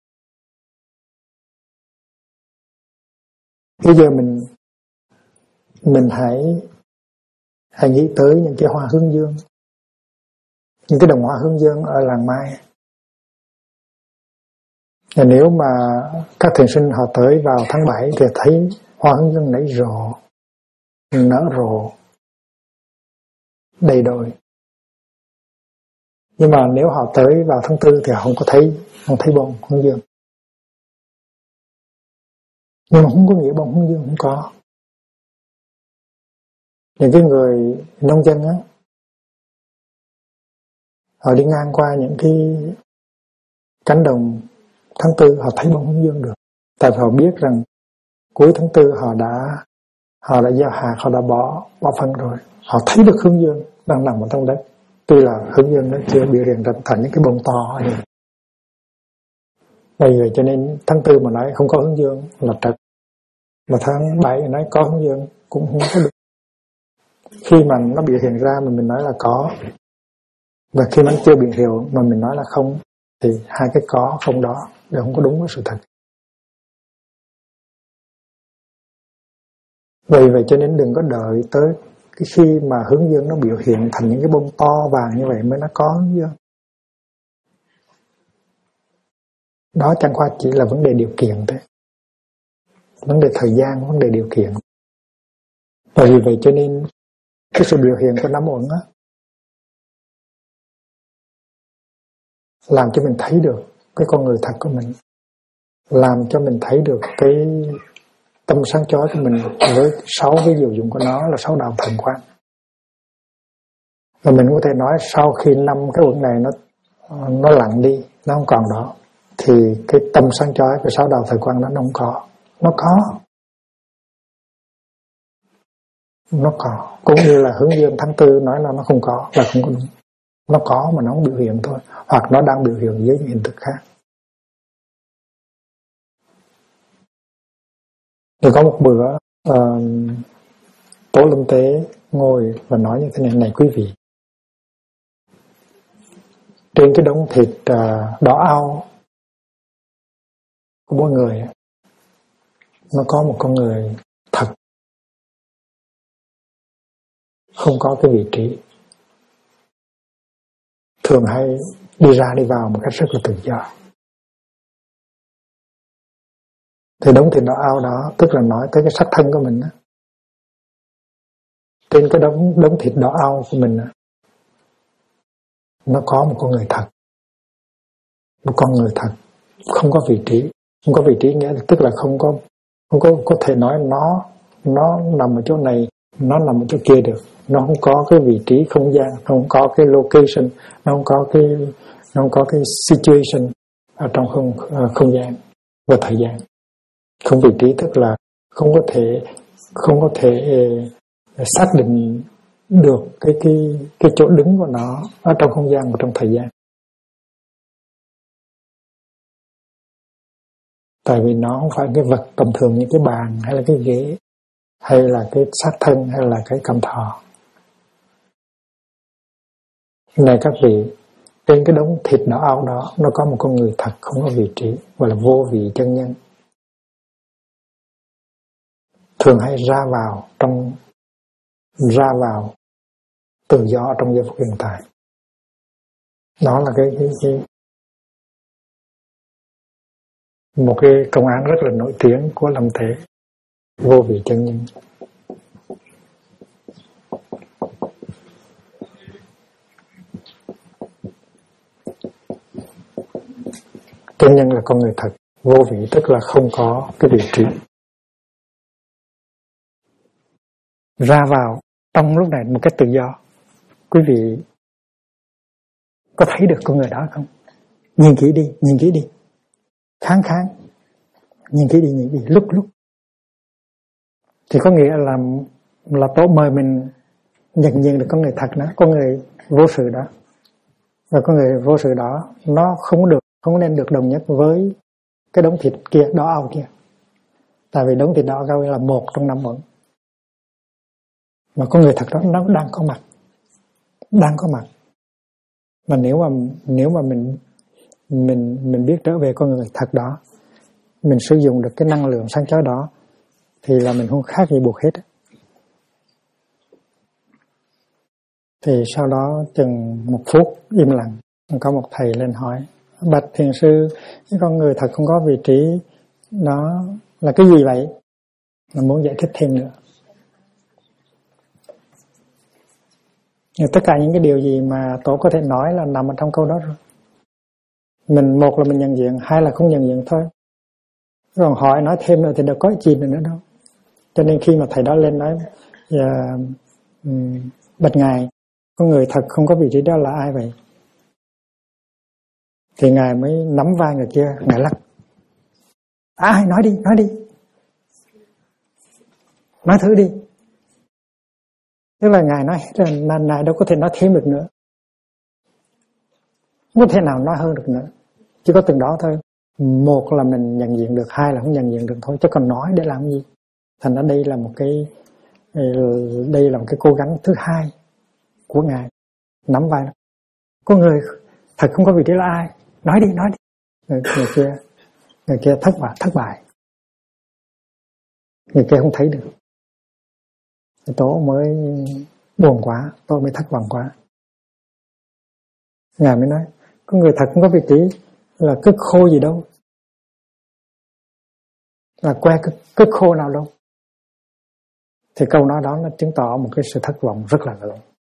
Bây giờ mình hãy nghĩ tới những cái hoa hướng dương, những cái đồng hoa hướng dương ở làng Mai. Và nếu mà các thiền sinh họ tới vào tháng 7 thì thấy hoa hướng dương nảy rộ, nở rộ đầy đồi. Nhưng mà nếu họ tới vào tháng 4 thì họ không thấy bông hướng dương. Nhưng mà không có nghĩa bông hướng dương không có. Những cái người nông dân á, họ đi ngang qua những cái cánh đồng tháng 4 họ thấy bông hướng dương được. Tại vì họ biết rằng cuối tháng 4 họ đã gieo hạt, họ đã bỏ phân rồi. Họ thấy được hướng dương đang nằm ở trong đất. Tuy là hướng dương nó chưa biểu hiện thành những cái bông to như vậy. Bởi vậy cho nên tháng 4 mà nói không có hướng dương là trật. Mà tháng 7 nói có hướng dương cũng không có được. Khi mà nó biểu hiện ra mà mình nói là có, và khi nó chưa biểu hiện mà mình nói là không, thì hai cái có không đó đều không có đúng với sự thật. Vì vậy cho nên đừng có đợi tới cái khi mà hướng dương nó biểu hiện thành những cái bông to vàng như vậy mới nó có hướng dương. Đó chẳng qua chỉ là vấn đề điều kiện thôi, vấn đề thời gian, vấn đề điều kiện. Và vì vậy cho nên cái sự biểu hiện của năm uẩn á, làm cho mình thấy được cái con người thật của mình, làm cho mình thấy được cái tâm sáng chói của mình với 6 cái diệu dụng của nó là 6 đạo thần quang. Và mình có thể nói sau khi 5 cái uẩn này nó lặng đi, nó không còn đó, thì cái tâm sáng chói của 6 đạo thần quang nó không có. Nó có. Cũng như là hướng dương tháng 4 nói là nó không có là không có đúng. Nó có mà nó không biểu hiện thôi, hoặc nó đang biểu hiện dưới những hình thức khác. Rồi có một bữa Tổ Lâm Tế ngồi và nói như thế này quý vị, trên cái đống thịt đỏ ao của mỗi người nó có một con người thật, không có cái vị trí, thường hay đi ra đi vào một cách rất là tự do. Thì đống thịt đỏ ao đó tức là nói tới cái sắc thân của mình đó. Trên cái đống thịt đỏ ao của mình đó, nó có một con người thật, một con người thật, không có vị trí. Không có vị trí nghĩa là tức là không có thể nói nó nằm ở chỗ này, nó nằm ở chỗ kia được. Nó không có cái vị trí không gian, nó không có cái location, nó không có cái situation ở trong không gian và thời gian. Không vị trí tức là không có thể xác định được cái chỗ đứng của nó ở trong không gian và trong thời gian. Tại vì nó không phải cái vật tầm thường như cái bàn hay là cái ghế hay là cái xác thân hay là cái cầm thọ. Này các vị, trên cái đống thịt đỏ ao đó nó có một con người thật không có vị trí, gọi là vô vị chân nhân, thường hay ra vào tự do trong giây phút hiện tại. Đó là một cái công án rất là nổi tiếng của Lâm Thế, vô vị chân nhân. Chân nhân là con người thật, vô vị tức là không có cái vị trí. Ra vào trong lúc này một cách tự do. Quý vị có thấy được con người đó không? Nhìn kỹ đi. Kháng, nhìn kỹ đi, lúc. Thì có nghĩa là Tổ mời mình nhận diện được con người thật đó, con người vô sự đó. Và con người vô sự đó nó không nên được đồng nhất với cái đống thịt kia, đỏ ao kia. Tại vì đống thịt đỏ ao là một trong 5 uẩn. Mà con người thật đó nó đang có mặt. Mà nếu mà mình biết trở về con người thật đó, mình sử dụng được cái năng lượng sáng chói đó, thì là mình không khác gì buộc hết. Thì sau đó chừng 1 phút im lặng, có một thầy lên hỏi: bạch thiền sư, cái con người thật không có vị trí đó là cái gì vậy? Mình muốn giải thích thêm nữa. Tất cả những cái điều gì mà Tổ có thể nói là nằm ở trong câu đó rồi. Một là mình nhận diện, hai là không nhận diện thôi. Còn hỏi nói thêm nữa thì đâu có gì nữa đâu. Cho nên khi mà thầy đó lên nói bạch ngài, con người thật không có vị trí đó là ai vậy? Thì ngài mới nắm vai người kia, ngài lắc. Nói đi. Nói thử đi. Tức là ngài nói hết rồi, ngài đâu có thể nói thêm được nữa. Không có thể nào nói hơn được nữa. Chỉ có từng đó thôi. Một là mình nhận diện được, hai là không nhận diện được thôi. Chứ còn nói để làm gì? Thành ra đây là một cái cố gắng thứ hai của ngài. Nắm vai. Có người thật không có vị trí là ai? Nói đi. Người kia thất bại. Người kia không thấy được. Tổ mới buồn quá, tôi mới thất vọng quá. Ngài mới nói, có người thật không có vị trí là cứ khô gì đâu, là que cứ khô nào đâu. Thì câu nói đó nó chứng tỏ một cái sự thất vọng rất là lớn.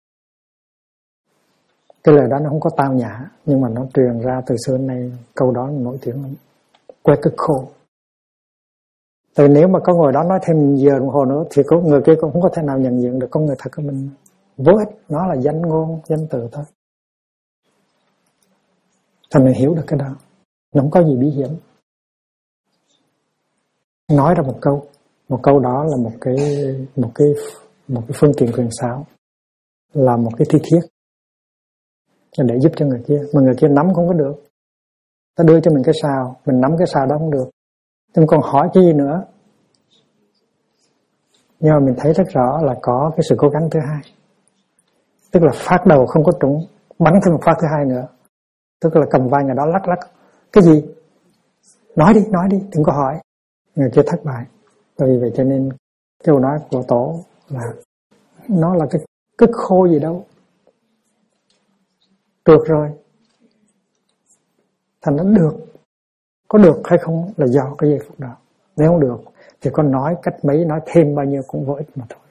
Cái lời đó nó không có tao nhã, nhưng mà nó truyền ra từ xưa đến nay, câu đó nổi tiếng lắm. Que cứ khô. Từ nếu mà có người đó nói thêm giờ đồng hồ nữa thì có người kia cũng không có thể nào nhận diện được con người thật của mình. Vô ích, nó là danh ngôn, danh từ thôi. Thành mình hiểu được cái đó, nó không có gì bí hiểm. Nói ra một câu đó là một cái phương tiện quyền xáo, là một cái thi thiết để giúp cho người kia, mà người kia nắm không có được. Ta đưa cho mình cái sào, mình nắm cái sào đó không được. Mình còn hỏi cái gì nữa? Nhưng mà mình thấy rất rõ là có cái sự cố gắng thứ hai. Tức là phát đầu không có trúng, bắn thêm một phát thứ hai nữa. Tức là cầm vai người đó lắc. Cái gì? Nói đi, đừng có hỏi. Người kia thất bại. Vì vậy cho nên câu nói của Tổ là nó là cái khô gì đâu. Được rồi. Thành nó được. Có được hay không là do cái giây phút đó. Nếu không được thì con nói cách mấy, nói thêm bao nhiêu cũng vô ích mà thôi.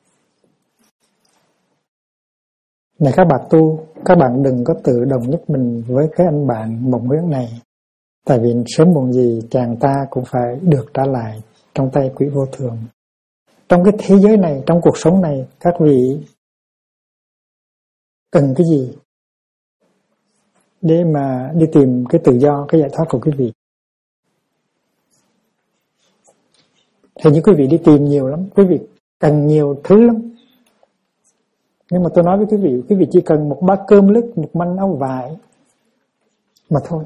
Này các bạn tu, các bạn đừng có tự đồng nhất mình với cái anh bạn mộng huyễn này. Tại vì sớm muộn gì chàng ta cũng phải được trả lại trong tay quỷ vô thường. Trong cái thế giới này, trong cuộc sống này, các vị cần cái gì để mà đi tìm cái tự do, cái giải thoát của quý vị? Thì như quý vị đi tìm nhiều lắm, quý vị cần nhiều thứ lắm. Nhưng mà tôi nói với quý vị chỉ cần một bát cơm lứt, một manh áo vải mà thôi.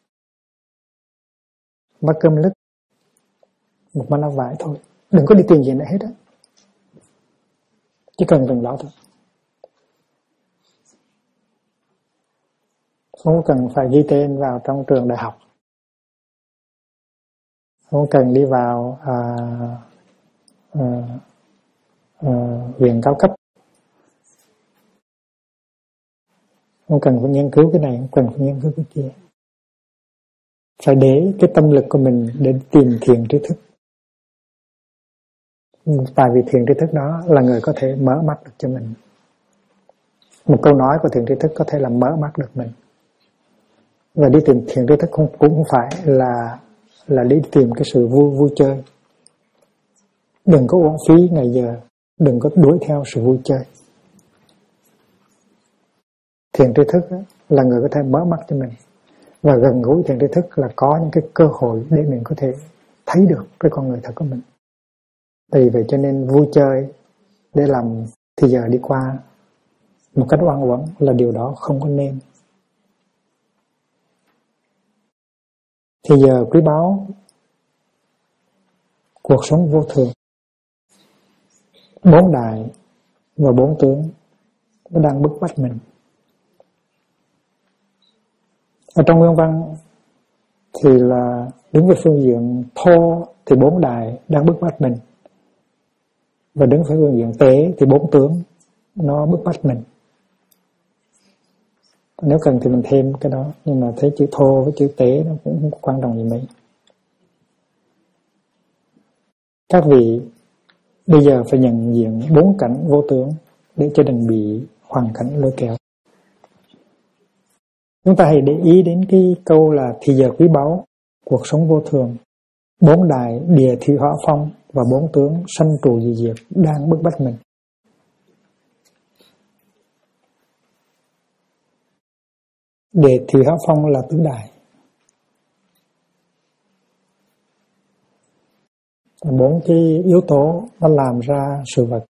Bát cơm lứt, một manh áo vải thôi. Đừng có đi tìm gì nữa hết á. Chỉ cần từng đó thôi. Không cần phải ghi tên vào trong trường đại học. Không cần đi vào viện cao cấp. Không cần phải nghiên cứu cái này, không cần phải nghiên cứu cái kia. Phải để cái tâm lực của mình để tìm thiền tri thức. Tại vì thiền tri thức đó là người có thể mở mắt được cho mình. Một câu nói của thiền tri thức có thể làm mở mắt được mình. Và đi tìm thiền tri thức cũng không phải là đi tìm cái sự vui chơi. Đừng có uổng phí ngày giờ, đừng có đuổi theo sự vui chơi. Thiền tri thức là người có thể mở mắt cho mình. Và gần gũi thiền tri thức là có những cái cơ hội để mình có thể thấy được cái con người thật của mình. Vì vậy cho nên vui chơi để làm thì giờ đi qua một cách oan uổng là điều đó không có nên. Thì giờ quý báu cuộc sống vô thường, bốn đại và bốn tướng nó đang bức bách mình. Ở trong nguyên văn thì là đứng về phương diện thô thì bốn đại đang bức bách mình, và đứng về phương diện tế thì bốn tướng nó bức bách mình. Nếu cần thì mình thêm cái đó, nhưng mà thấy chữ thô với chữ tế nó cũng không quan trọng gì mấy. Các vị bây giờ phải nhận diện bốn cảnh vô tướng để cho đừng bị hoàn cảnh lôi kéo. Chúng ta hãy để ý đến cái câu là thì giờ quý báu cuộc sống vô thường, bốn đại địa thủy hỏa phong và bốn tướng sanh trụ dị diệt đang bức bách mình. Địa thủy hỏa phong là tứ đại. Bốn cái yếu tố nó làm ra sự vật.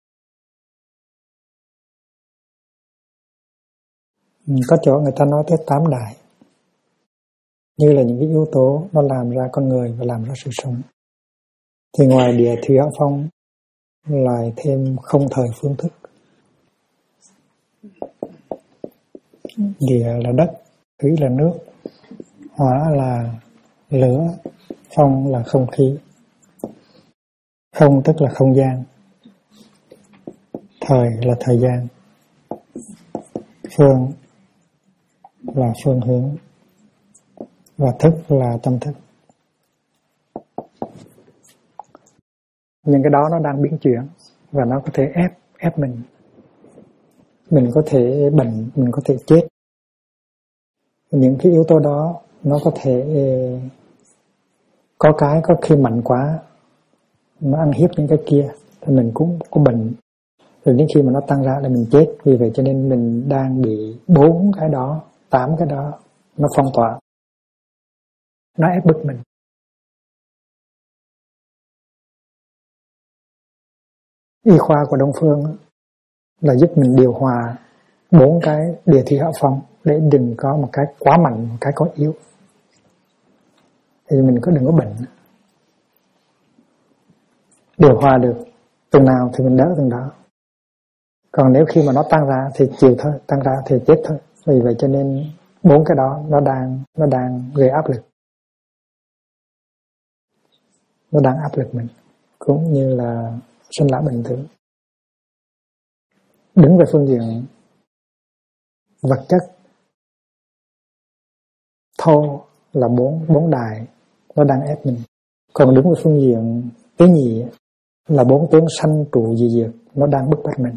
Có chỗ người ta nói tới 8 đại, như là những cái yếu tố nó làm ra con người và làm ra sự sống. Thì ngoài địa thủy hỏa phong lại thêm không thời phương thức. Địa là đất, thủy là nước, hỏa là lửa, phong là không khí. Không tức là không gian, thời là thời gian, phương là phương hướng, và thức là tâm thức. Những cái đó nó đang biến chuyển và nó có thể ép mình. Mình có thể bệnh, mình có thể chết. Những cái yếu tố đó nó có thể có khi mạnh quá, nó ăn hiếp những cái kia thì mình cũng có bệnh. Rồi đến khi mà nó tăng ra là mình chết. Vì vậy cho nên mình đang bị 4 cái đó, 8 cái đó nó phong tỏa, nó ép bức mình. Y khoa của Đông Phương là giúp mình điều hòa 4 cái địa thủy hỏa phong để đừng có một cái quá mạnh, một cái quá yếu. Thì mình đừng có bệnh. Điều hòa được từng nào thì mình đỡ từng đó. Còn nếu khi mà nó tăng ra thì chịu thôi, tăng ra thì chết thôi. Vì vậy cho nên 4 cái đó nó đang gây áp lực. Nó đang áp lực mình, cũng như là sinh lão bệnh tử. Đứng về phương diện vật chất thô là bốn đại nó đang ép mình. Còn đứng về phương diện tế nhị là 4 tướng sanh trụ dị diệt nó đang bức bách mình.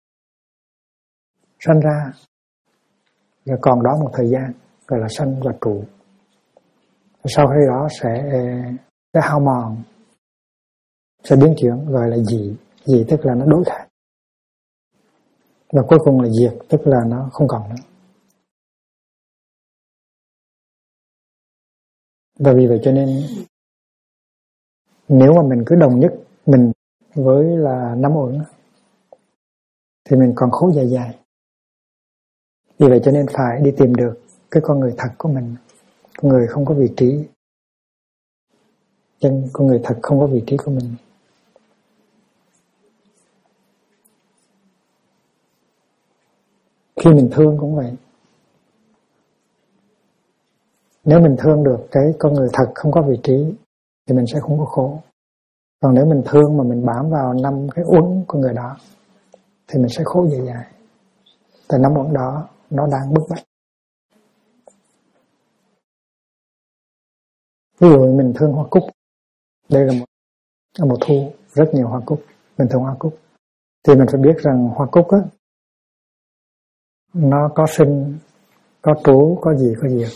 Sanh ra rồi còn đó một thời gian gọi là sanh và trụ. Sau khi đó sẽ hao mòn, sẽ biến chuyển gọi là dị. Dị tức là nó đối khác. Và cuối cùng là diệt, tức là nó không còn nữa. Và vì vậy cho nên nếu mà mình cứ đồng nhất mình với là 5 uẩn thì mình còn khổ dài dài. Vì vậy cho nên phải đi tìm được cái con người thật của mình, con người không có vị trí, chân con người thật không có vị trí của mình. Khi mình thương cũng vậy. Nếu mình thương được cái con người thật không có vị trí thì mình sẽ không có khổ. Còn nếu mình thương mà mình bám vào 5 cái uẩn của người đó thì mình sẽ khổ dài dài. Tại 5 uẩn đó nó đang bức bách. Ví dụ mình thương hoa cúc. Đây là một thu rất nhiều hoa cúc. Mình thương hoa cúc. Thì mình phải biết rằng hoa cúc á, nó có sinh, có trú, có gì, có diệt.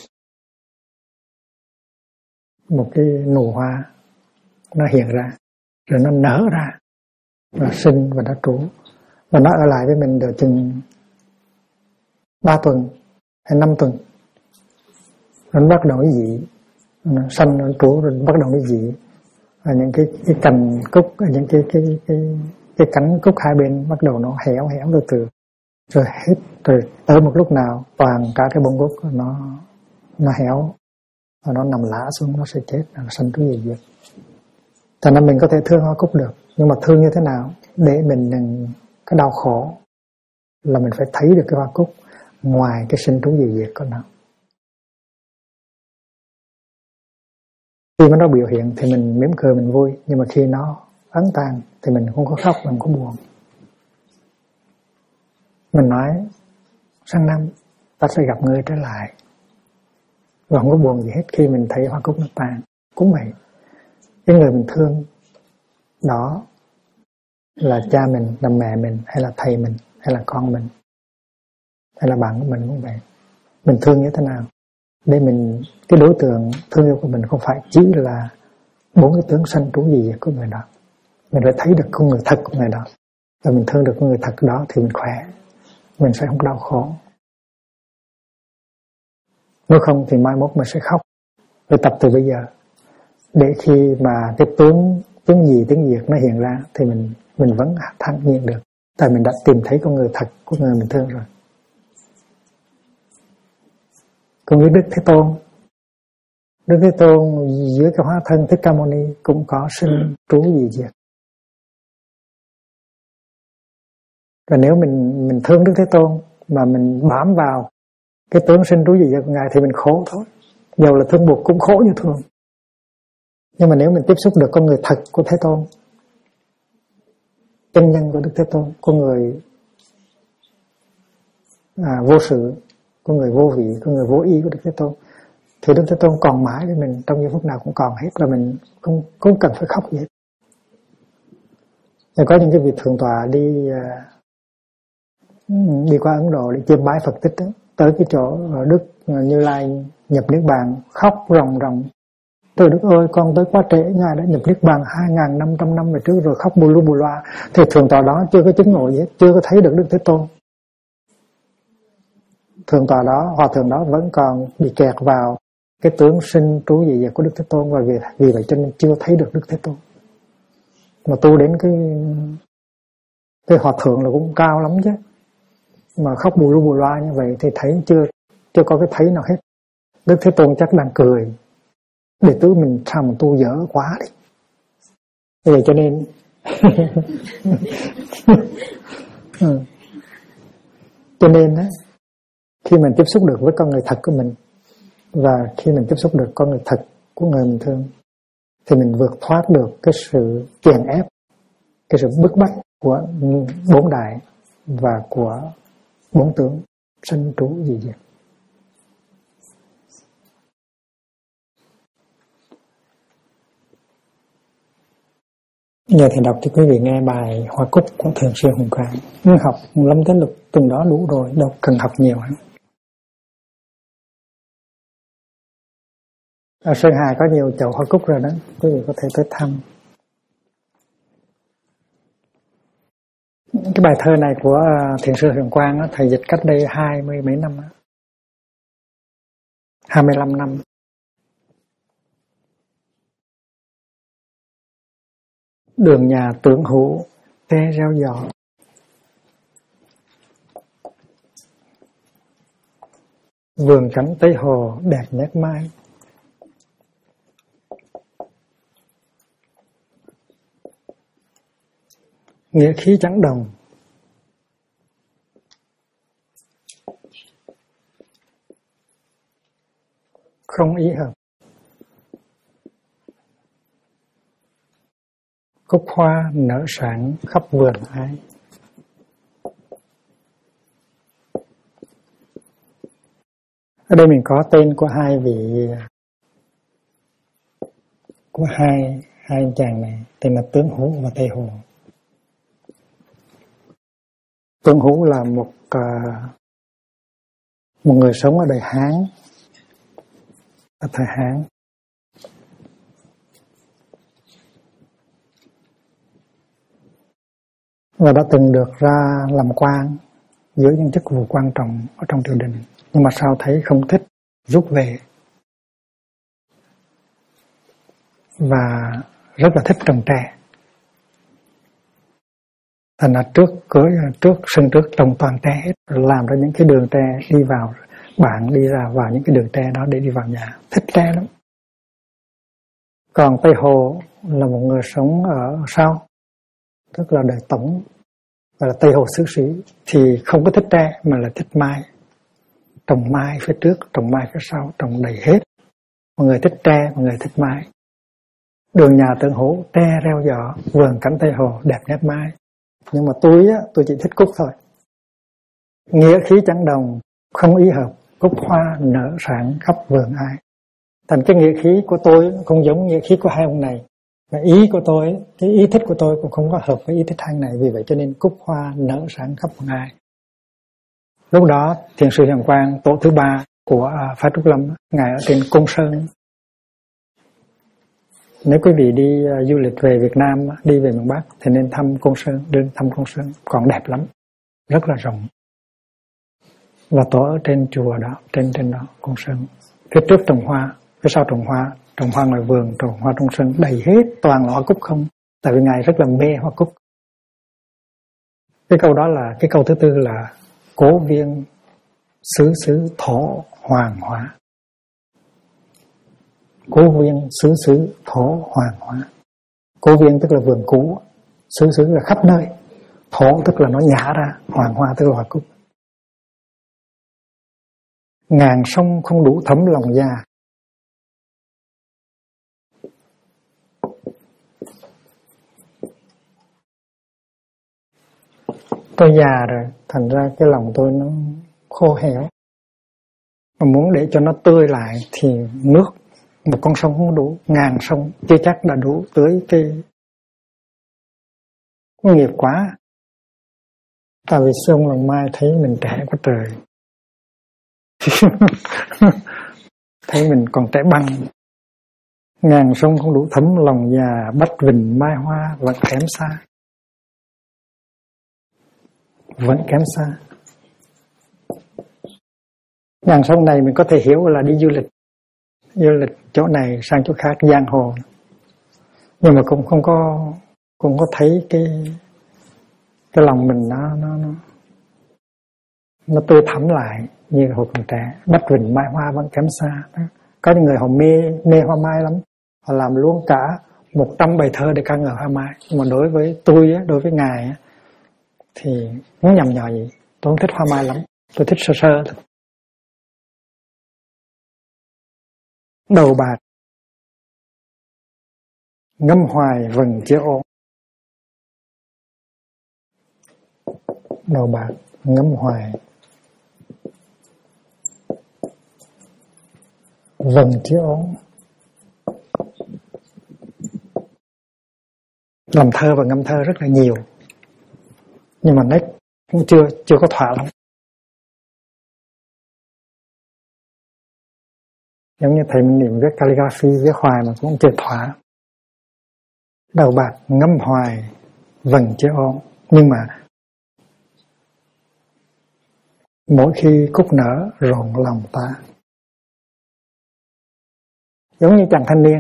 Một cái nụ hoa nó hiện ra, rồi nó nở ra, và sinh và nó trú. Và nó ở lại với mình được chừng 3 tuần hay 5 tuần. Nó bắt đầu dị, nó xanh, nó trú, rồi bắt đầu nó dị. Và những cái cành cúc, những cái cánh cúc hai bên bắt đầu nó héo từ từ. Rồi hết, rồi tới một lúc nào toàn cả cái bông cúc nó héo và nó nằm lả xuống, nó sẽ chết, nó sanh trú gì diệt. Cho nên mình có thể thương hoa cúc được, nhưng mà thương như thế nào để mình đừng cái đau khổ là mình phải thấy được cái hoa cúc ngoài cái sinh trú gì diệt của nó. Khi mà nó biểu hiện thì mình mỉm cười, mình vui, nhưng mà khi nó ấn tàn thì mình không có khóc, mình không có buồn. Mình nói sang năm ta sẽ gặp ngươi trở lại, và không có buồn gì hết khi mình thấy hoa cúc nó tàn. Cũng vậy, cái người mình thương đó là cha mình, là mẹ mình, hay là thầy mình, hay là con mình, hay là bạn của mình cũng vậy. Mình thương như thế nào để mình, cái đối tượng thương yêu của mình không phải chỉ là 4 cái tướng sanh trú gì của người đó. Mình phải thấy được con người thật của người đó, và mình thương được con người thật đó thì mình khỏe, mình sẽ không đau khổ. Nếu không thì mai mốt mình sẽ khóc. Phải tập từ bây giờ, để khi mà cái tướng gì, tiếng diệt nó hiện ra thì mình vẫn thản nhiên được, tại mình đã tìm thấy con người thật của người mình thương rồi. Còn với Đức Thế Tôn, Đức Thế Tôn dưới cái hóa thân Thích Ca Mâu Ni cũng có sinh trú gì diệt. Và nếu mình thương Đức Thế Tôn mà mình bám vào cái tướng sinh trú gì diệt của Ngài thì mình khổ thôi. Dầu là thương buộc cũng khổ như thường. Nhưng mà nếu mình tiếp xúc được con người thật của Thế Tôn, chân nhân của Đức Thế Tôn, con người vô sự, con người vô vị, con người vô ý của Đức Thế Tôn, thì Đức Thế Tôn còn mãi với mình, trong giây phút nào cũng còn hết, và mình không cần phải khóc gì hết. Và có những cái vị thượng tọa đi qua Ấn Độ để chiêm bái Phật tích đó, tới cái chỗ Đức Như Lai nhập Niết Bàn khóc ròng ròng: Trời Đức ơi, con tới quá trễ, Ngài đã nhập Niết Bàn 2.500 năm về trước rồi, khóc bù lu bù loa. Thì thượng tọa đó chưa có chứng ngộ gì hết, chưa có thấy được Đức Thế Tôn. Thượng tọa đó, hòa thượng đó vẫn còn bị kẹt vào cái tướng sinh trú gì của Đức Thế Tôn, và vì vậy cho nên chưa thấy được Đức Thế Tôn. Mà tu đến cái hòa thượng là cũng cao lắm chứ, mà khóc bù lu bù loa như vậy thì thấy chưa có cái thấy nào hết. Đức Thế Tôn chắc đang cười: đệ tử mình sao mà tu dở quá đi. Vậy cho nên cho nên á, khi mình tiếp xúc được với con người thật của mình, và khi mình tiếp xúc được con người thật của người mình thương, thì mình vượt thoát được cái sự chèn ép, cái sự bức bách của 4 đại và của 4 tướng sanh trú gì diệt. Giờ thì đọc cho quý vị nghe bài Hoa Cúc của Thượng sư Hùng Quang. Nhưng học lâm tới lục từng đó đủ rồi, đâu cần học nhiều hơn. Ở Sơn Hà có nhiều chậu hoa cúc rồi đó, quý vị có thể tới thăm. Cái bài thơ này của Thiền sư Huyền Quang đó, thầy dịch cách đây 20 mấy năm đó. 25 năm. Đường nhà tưởng hữu té reo giò, vườn cảnh Tây Hồ đẹp nét mai. Nghĩa khí chẳng đồng, không ý hợp. Cúc hoa nở sáng khắp vườn ai. Ở đây mình có tên của hai vị, của hai anh chàng này, tên là Tướng Hữu và Tây Hồ. Tướng Hữu là một người sống ở đời Hán, ở thời Hán. Và đã từng được ra làm quan giữ những chức vụ quan trọng ở trong triều đình, nhưng mà sau thấy không thích, rút về và rất là thích trồng tre. Thành ra trước sân trước trồng toàn tre hết, làm ra những cái đường tre đi vào, bạn đi ra vào những cái đường tre đó để đi vào nhà, thích tre lắm. Còn Tây Hồ là một người sống ở sau, tức là đời Tống, gọi là Tây Hồ xứ sĩ, thì không có thích tre mà là thích mai. Trồng mai phía trước, trồng mai phía sau, trồng đầy hết. Một người thích tre, một người thích mai. Đường nhà Tướng Hữu, tre reo gió, vườn cảnh Tây Hồ đẹp nét mai. Nhưng mà tôi chỉ thích cúc thôi. Nghĩa khí chẳng đồng, không ý hợp, cúc hoa nở sáng khắp vườn ai. Thành cái nghĩa khí của tôi không giống nghĩa khí của hai ông này. Và ý của tôi, cái ý thích của tôi cũng không có hợp với ý thích hai này. Vì vậy cho nên cúc hoa nở sáng khắp vườn ai. Lúc đó Thiền sư Hiền Quang, tổ thứ 3 của Phái Trúc Lâm, ngài ở trên Côn Sơn. Nếu quý vị đi du lịch về Việt Nam, đi về miền Bắc thì nên thăm Côn Sơn, đến thăm Côn Sơn, còn đẹp lắm, rất là rộng. Và tổ ở trên chùa đó, trên đó, Côn Sơn. Phía trước trồng hoa, phía sau trồng hoa ngoài vườn, trồng hoa trong sân, đầy hết, toàn là hoa cúc không. Tại vì ngài rất là mê hoa cúc. Cái câu đó là, cái câu thứ 4 là cố viên xứ thổ hoàng hóa. Cố viên xứ thổ hoàng hóa. Cố viên tức là vườn cũ, xứ là khắp nơi, thổ tức là nó nhả ra, hoàng hoa tức là hoa cúc. Ngàn sông không đủ thấm lòng già. Tôi già rồi, thành ra cái lòng tôi nó khô héo. Mà muốn để cho nó tươi lại thì nước, một con sông không đủ, ngàn sông chưa chắc đã đủ tưới cái nghiệp quá. Tại vì sông Lòng Mai thấy mình trẻ quá trời. Thấy mình còn trẻ băng. Ngàn sông không đủ thấm lòng già, bách vịnh mai hoa vẫn kém xa. Vẫn kém xa. Ngàn sông này mình có thể hiểu là đi du lịch chỗ này sang chỗ khác, giang hồ. Nhưng mà cũng không có thấy cái lòng mình nó tươi thắm lại như hồi còn trẻ. Bách vịnh mai hoa vẫn kém xa. Có những người họ mê hoa mai lắm, họ làm luôn cả 100 bài thơ để ca ngợi hoa mai. Nhưng mà đối với tôi, đối với ngài thì không nhầm nhò gì. Tôi không thích hoa mai lắm, tôi thích sơ thôi. Đầu bạc ngâm hoài vầng chưa ổn. Đầu bạc ngâm hoài vầng chưa ổn. Làm thơ và ngâm thơ rất là nhiều, nhưng mà nó cũng chưa có thỏa lắm. Giống như thầy mình niệm viết calligraphy, viết hoài mà cũng chưa thỏa. Đầu bạc ngâm hoài vầng chưa ổn. Nhưng mà mỗi khi cúc nở rộn lòng ta. Giống như chàng thanh niên.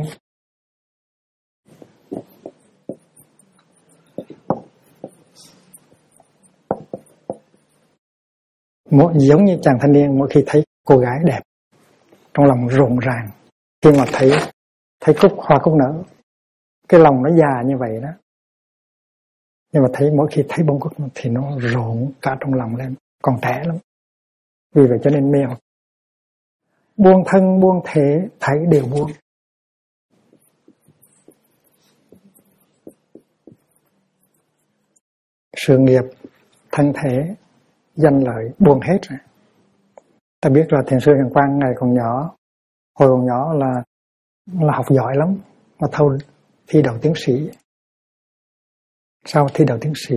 Giống như chàng thanh niên mỗi khi thấy cô gái đẹp, trong lòng rộn ràng khi mà thấy hoa cúc nở, cái lòng nó già như vậy đó. Nhưng mà mỗi khi thấy bông cúc thì nó rộn cả trong lòng lên, còn trẻ lắm. Vì vậy cho nên mê hoặc. Buông thân buông thể thấy đều buông. Sự nghiệp, thân thể, danh lợi buông hết rồi. Ta biết là Thiền sư Hiền Quang ngày còn nhỏ, hồi còn nhỏ là học giỏi lắm, mà thâu thi đậu tiến sĩ. Sau thi đậu tiến sĩ,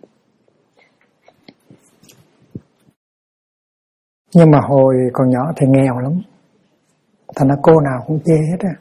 nhưng mà hồi còn nhỏ thì nghèo lắm, thành ra cô nào cũng chê hết á.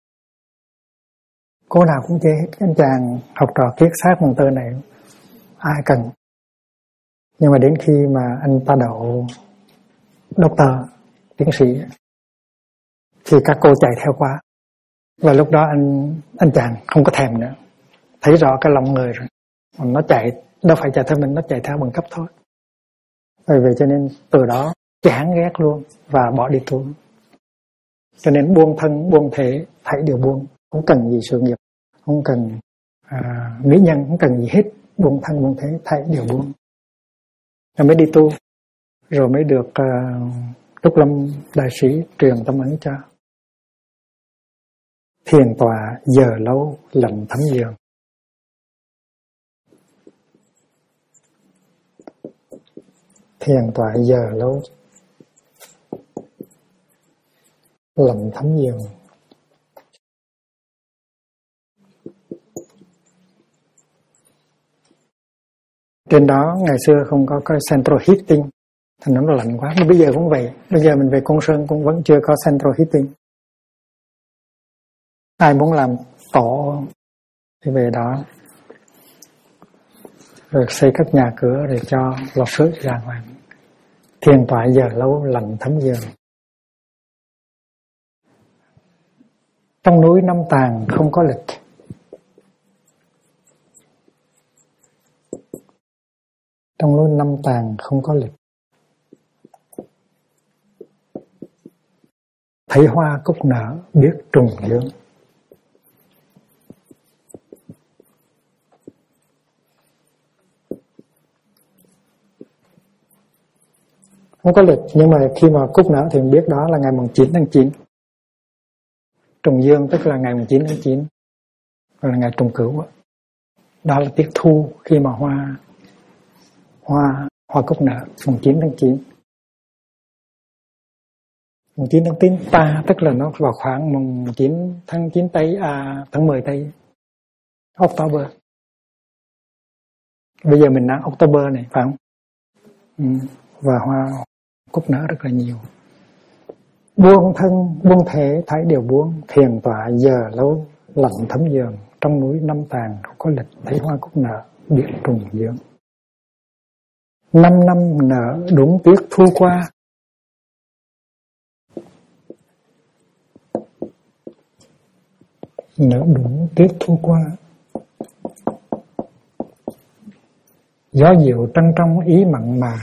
Cô nào cũng chê hết. Anh chàng học trò kiết xác bằng tơ này ai cần. Nhưng mà đến khi mà anh ta đậu doctor, tiến sĩ, thì các cô chạy theo qua. Và lúc đó anh chàng không có thèm nữa, thấy rõ cái lòng người rồi. Nó chạy, đâu phải chạy theo mình, nó chạy theo bằng cấp thôi. Bởi vậy cho nên từ đó chán ghét luôn và bỏ đi tu. Cho nên buông thân, buông thể, thấy điều buông. Không cần gì sự nghiệp, không cần mỹ nhân, không cần gì hết. Buông thân, buông thể, thấy điều buông. Rồi mới đi tu. Rồi mới được Trúc Lâm Đại Sĩ truyền tâm ấn cho. Thiền tọa giờ lâu lạnh thấm giường. Thiền tọa giờ lâu lạnh thấm giường. Trên đó ngày xưa không có central heating, thành nó lạnh quá. Nhưng bây giờ cũng vậy. Bây giờ mình về Côn Sơn cũng vẫn chưa có central heating. Ai muốn làm tổ thì về đó, rồi xây các nhà cửa để cho lọc sưởi đàng hoàng. Thiền tọa giờ lâu lạnh thấm giường. Trong núi Năm Tàng không có lịch. Trong núi Năm Tàng không có lịch. Thấy hoa cúc nở biết trùng dương. Không có lịch, nhưng mà khi mà cúc nở thì mình biết đó là ngày mùng 9 tháng 9. Trùng dương tức là ngày mùng 9 tháng 9, hoặc là ngày trùng cửu. Đó là tiết thu khi mà hoa cúc nở mùng 9 tháng 9. Mùng 9 tháng 9 ta tức là nó vào khoảng mùng 9 tháng 9 Tây, tháng 10 Tây, October. Bây giờ mình đang October này, phải không? Và hoa cúc nở rất là nhiều. Buông thân, buông thể, thấy điều buông. Thiền tọa giờ lâu lạnh thấm giường. Trong núi Năm Tàng không có lịch. Thấy hoa cúc nở biết trùng dương. 5 năm nở đúng tiết thu qua. Nở đúng tiết thu qua. Gió dịu trăng trong ý mặn mà.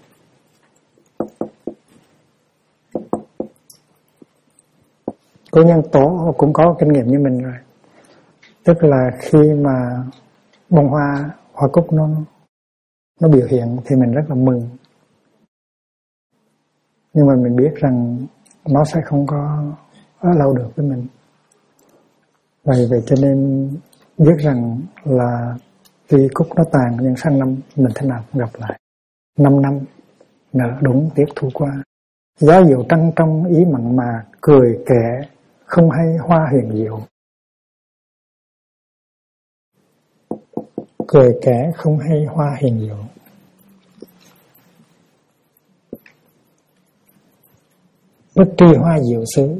Cô nhân tổ cũng có kinh nghiệm như mình rồi. Tức là khi mà bông hoa cúc nó biểu hiện thì mình rất là mừng. Nhưng mà mình biết rằng nó sẽ không có ở lâu được với mình. Vậy cho nên biết rằng là tuy cúc nó tàn nhưng sang năm mình thế nào cũng gặp lại. 5 năm nở đúng tiết thu qua. Gió dịu trăng trong ý mặn mà, cười kẻ không hay hoa huyền diệu. Cười kẻ không hay hoa huyền diệu. Bất tri hoa diệu xứ.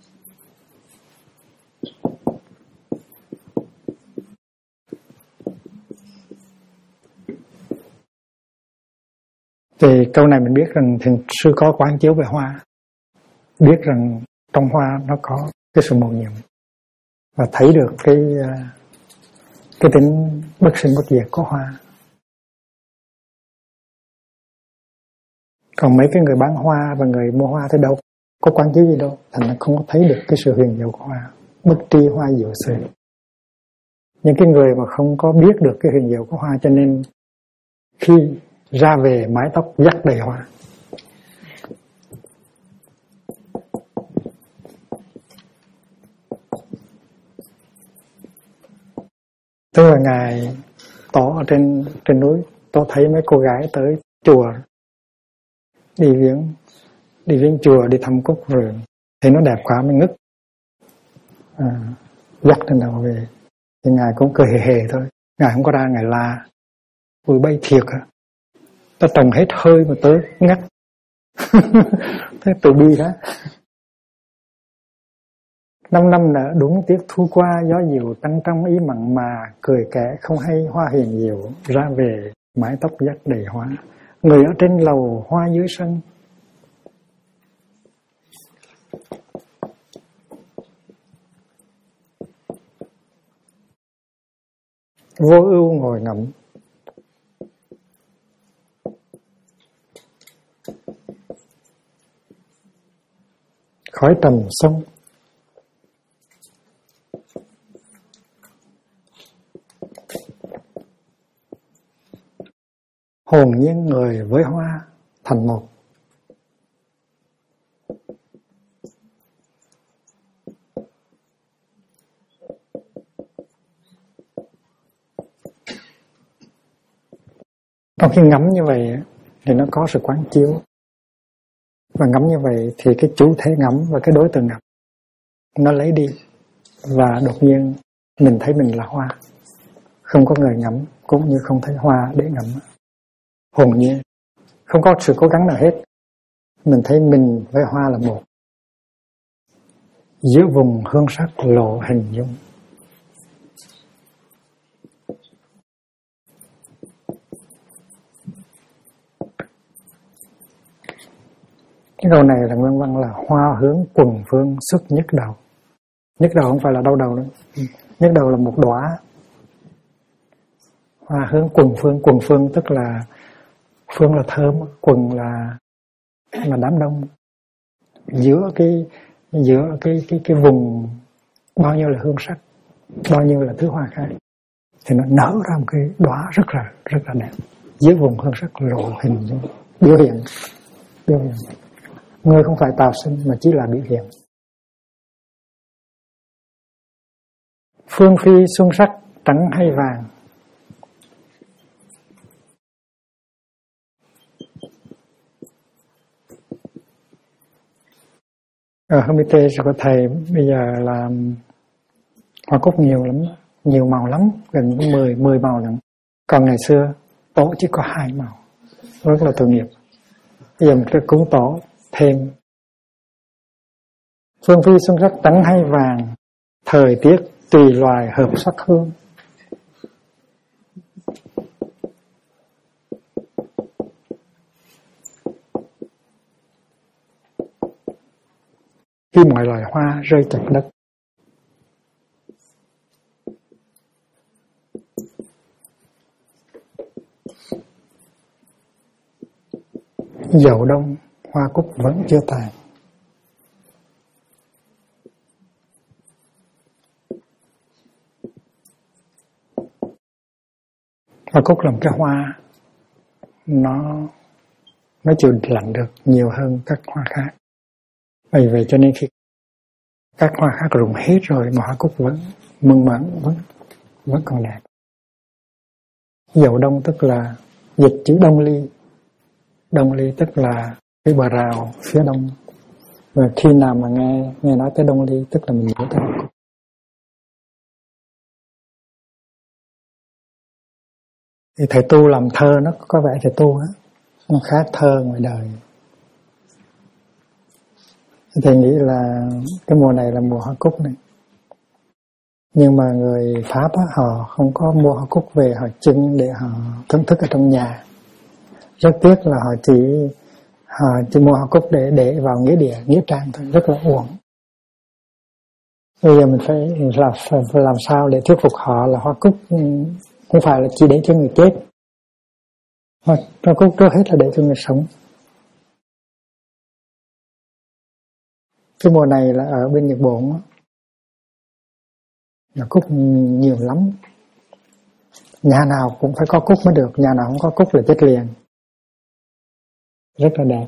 Thì câu này mình biết rằng Thiền sư có quán chiếu về hoa, biết rằng trong hoa nó có cái sự màu nhiệm và thấy được cái tính bất sinh bất diệt của hoa. Còn mấy cái người bán hoa và người mua hoa thì đâu có quan chiếu gì đâu, thành ra không có thấy được cái sự huyền diệu của hoa. Bất tri hoa diệu sự. Những cái người mà không có biết được cái huyền diệu của hoa, cho nên khi ra về mái tóc dắt đầy hoa. Tức là Ngài Tổ ở trên núi, Tổ thấy mấy cô gái tới chùa, đi viếng chùa, đi thăm cúc rồi thấy nó đẹp quá mới ngất, dắt trên đầu về. Thì Ngài cũng cười hề hề thôi, Ngài không có ra Ngài la: "Ui bay thiệt à, ta trồng hết hơi mà tới ngắt." Thế tự bi đó. 5 năm nở đúng tiếc thu qua, gió dịu trăng trong ý mặn mà, cười kẻ không hay hoa hiền diệu, ra về mái tóc dắt đầy hoa. Người ở trên lầu, hoa dưới sân. Vô ưu ngồi ngẫm. Khói trầm sông. Hồn nhiên người với hoa thành một. Trong khi ngắm như vậy thì nó có sự quán chiếu. Và ngắm như vậy thì cái chủ thể ngắm và cái đối tượng ngắm nó lấy đi. Và đột nhiên mình thấy mình là hoa. Không có người ngắm, cũng như không thấy hoa để ngắm. Hồn nhiên, không có sự cố gắng nào hết. Mình thấy mình với hoa là một. Giữa vùng hương sắc lộ hình dung. Cái câu này là nguyên văn là hoa hướng quần phương xuất nhất đầu. Nhất đầu không phải là đau đầu nữa. Nhất đầu là một đóa. Hoa hướng quần phương tức là phương là thơm, quần là đám đông. Giữa cái vùng bao nhiêu là hương sắc, bao nhiêu là thứ hoa khác, thì nó nở ra một cái đóa rất là đẹp. Giữa vùng hương sắc lộ hình dung, biểu hiện. Người không phải tạo sinh mà chỉ là biểu hiện. Phương phi xuân sắc trắng hay vàng. Ở Hermitage của thầy bây giờ là hoa cúc nhiều lắm, nhiều màu lắm, gần 10 màu lắm. Còn ngày xưa Tổ chỉ có 2 màu, rất là tội nghiệp. Bây giờ mình phải cúng Tổ thêm. Phương phi xuân sắc trắng hay vàng, thời tiết tùy loài hợp sắc hương. Khi mọi loài hoa rơi chặt đất, dậu đông hoa cúc vẫn chưa tàn. Hoa cúc là một cái hoa nó chịu lạnh được nhiều hơn các hoa khác. Vì vậy cho nên khi các hoa khác rụng hết rồi mà hoa cúc vẫn mơn mởn, vẫn còn đẹp. Dậu đông tức là dịch chữ đông ly. Đông ly tức là cái bờ rào phía đông. Và khi nào mà nghe nói tới đông ly tức là mình nhớ tới hoa cúc. Thì thầy tu làm thơ nó có vẻ thầy tu á, nó khác thơ ngoài đời. Thầy nghĩ là cái mùa này là mùa hoa cúc này. Nhưng mà người Pháp á, họ không có mua hoa cúc về họ trưng để họ thưởng thức ở trong nhà. Rất tiếc là họ chỉ mua hoa cúc để vào nghĩa trang thôi, rất là uổng. Bây giờ mình phải làm sao để thuyết phục họ là hoa cúc không phải là chỉ để cho người chết. Hoa cúc trước hết là để cho người sống. Cái mùa này là ở bên Nhật Bản là cúc nhiều lắm. Nhà nào cũng phải có cúc mới được, nhà nào không có cúc là chết liền. Rất là đẹp.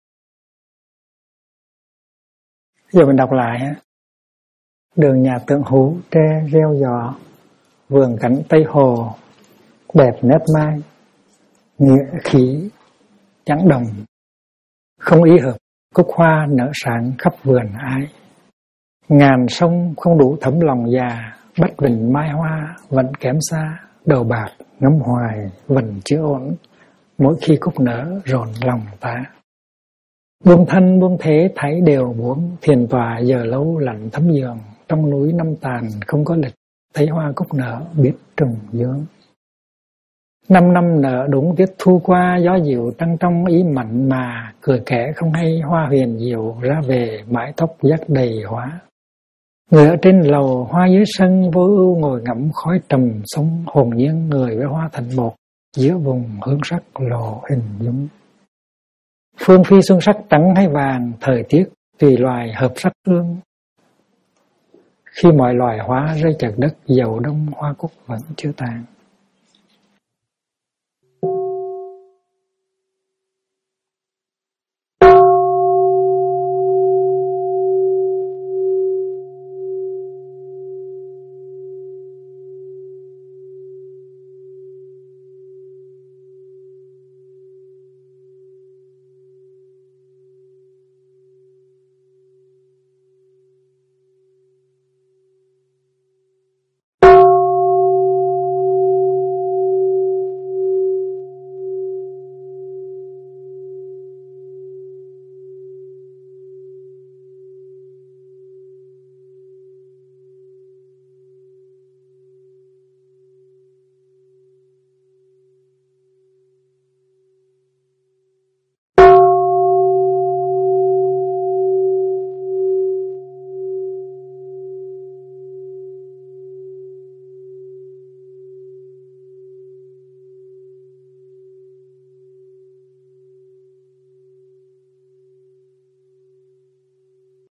Giờ mình đọc lại á. Đường nhà Tượng Hữu tre reo giò, vườn cảnh Tây Hồ đẹp nét mai, nghĩa khí trắng đồng, không ý hợp, cúc hoa nở sáng khắp vườn ái. Ngàn sông không đủ thấm lòng già, bách vịnh mai hoa vẫn kém xa, đầu bạc ngắm hoài vẫn chưa ổn, mỗi khi cúc nở rộn lòng ta. Buông thân buông thế thấy đều buông, thiền tòa giờ lâu lạnh thấm giường, trong núi năm tàn không có lịch, thấy hoa cúc nở biết trùng dương. 5 năm nở đúng tiết thu qua, gió dịu trăng trong ý mặn mà, cười kẻ không hay hoa huyền diệu, ra về mái tóc dắt đầy hoa. Người ở trên lầu hoa dưới sân vô ưu ngồi ngắm khói trầm sống, hồn nhiên người với hoa thành một, giữa vùng hương sắc lộ hình dung. Phương phi xuân sắc trắng hay vàng, thời tiết tùy loài hợp sắc hương. Khi mọi loài hoa rơi chật đất, dầu đông hoa cúc vẫn chưa tàn.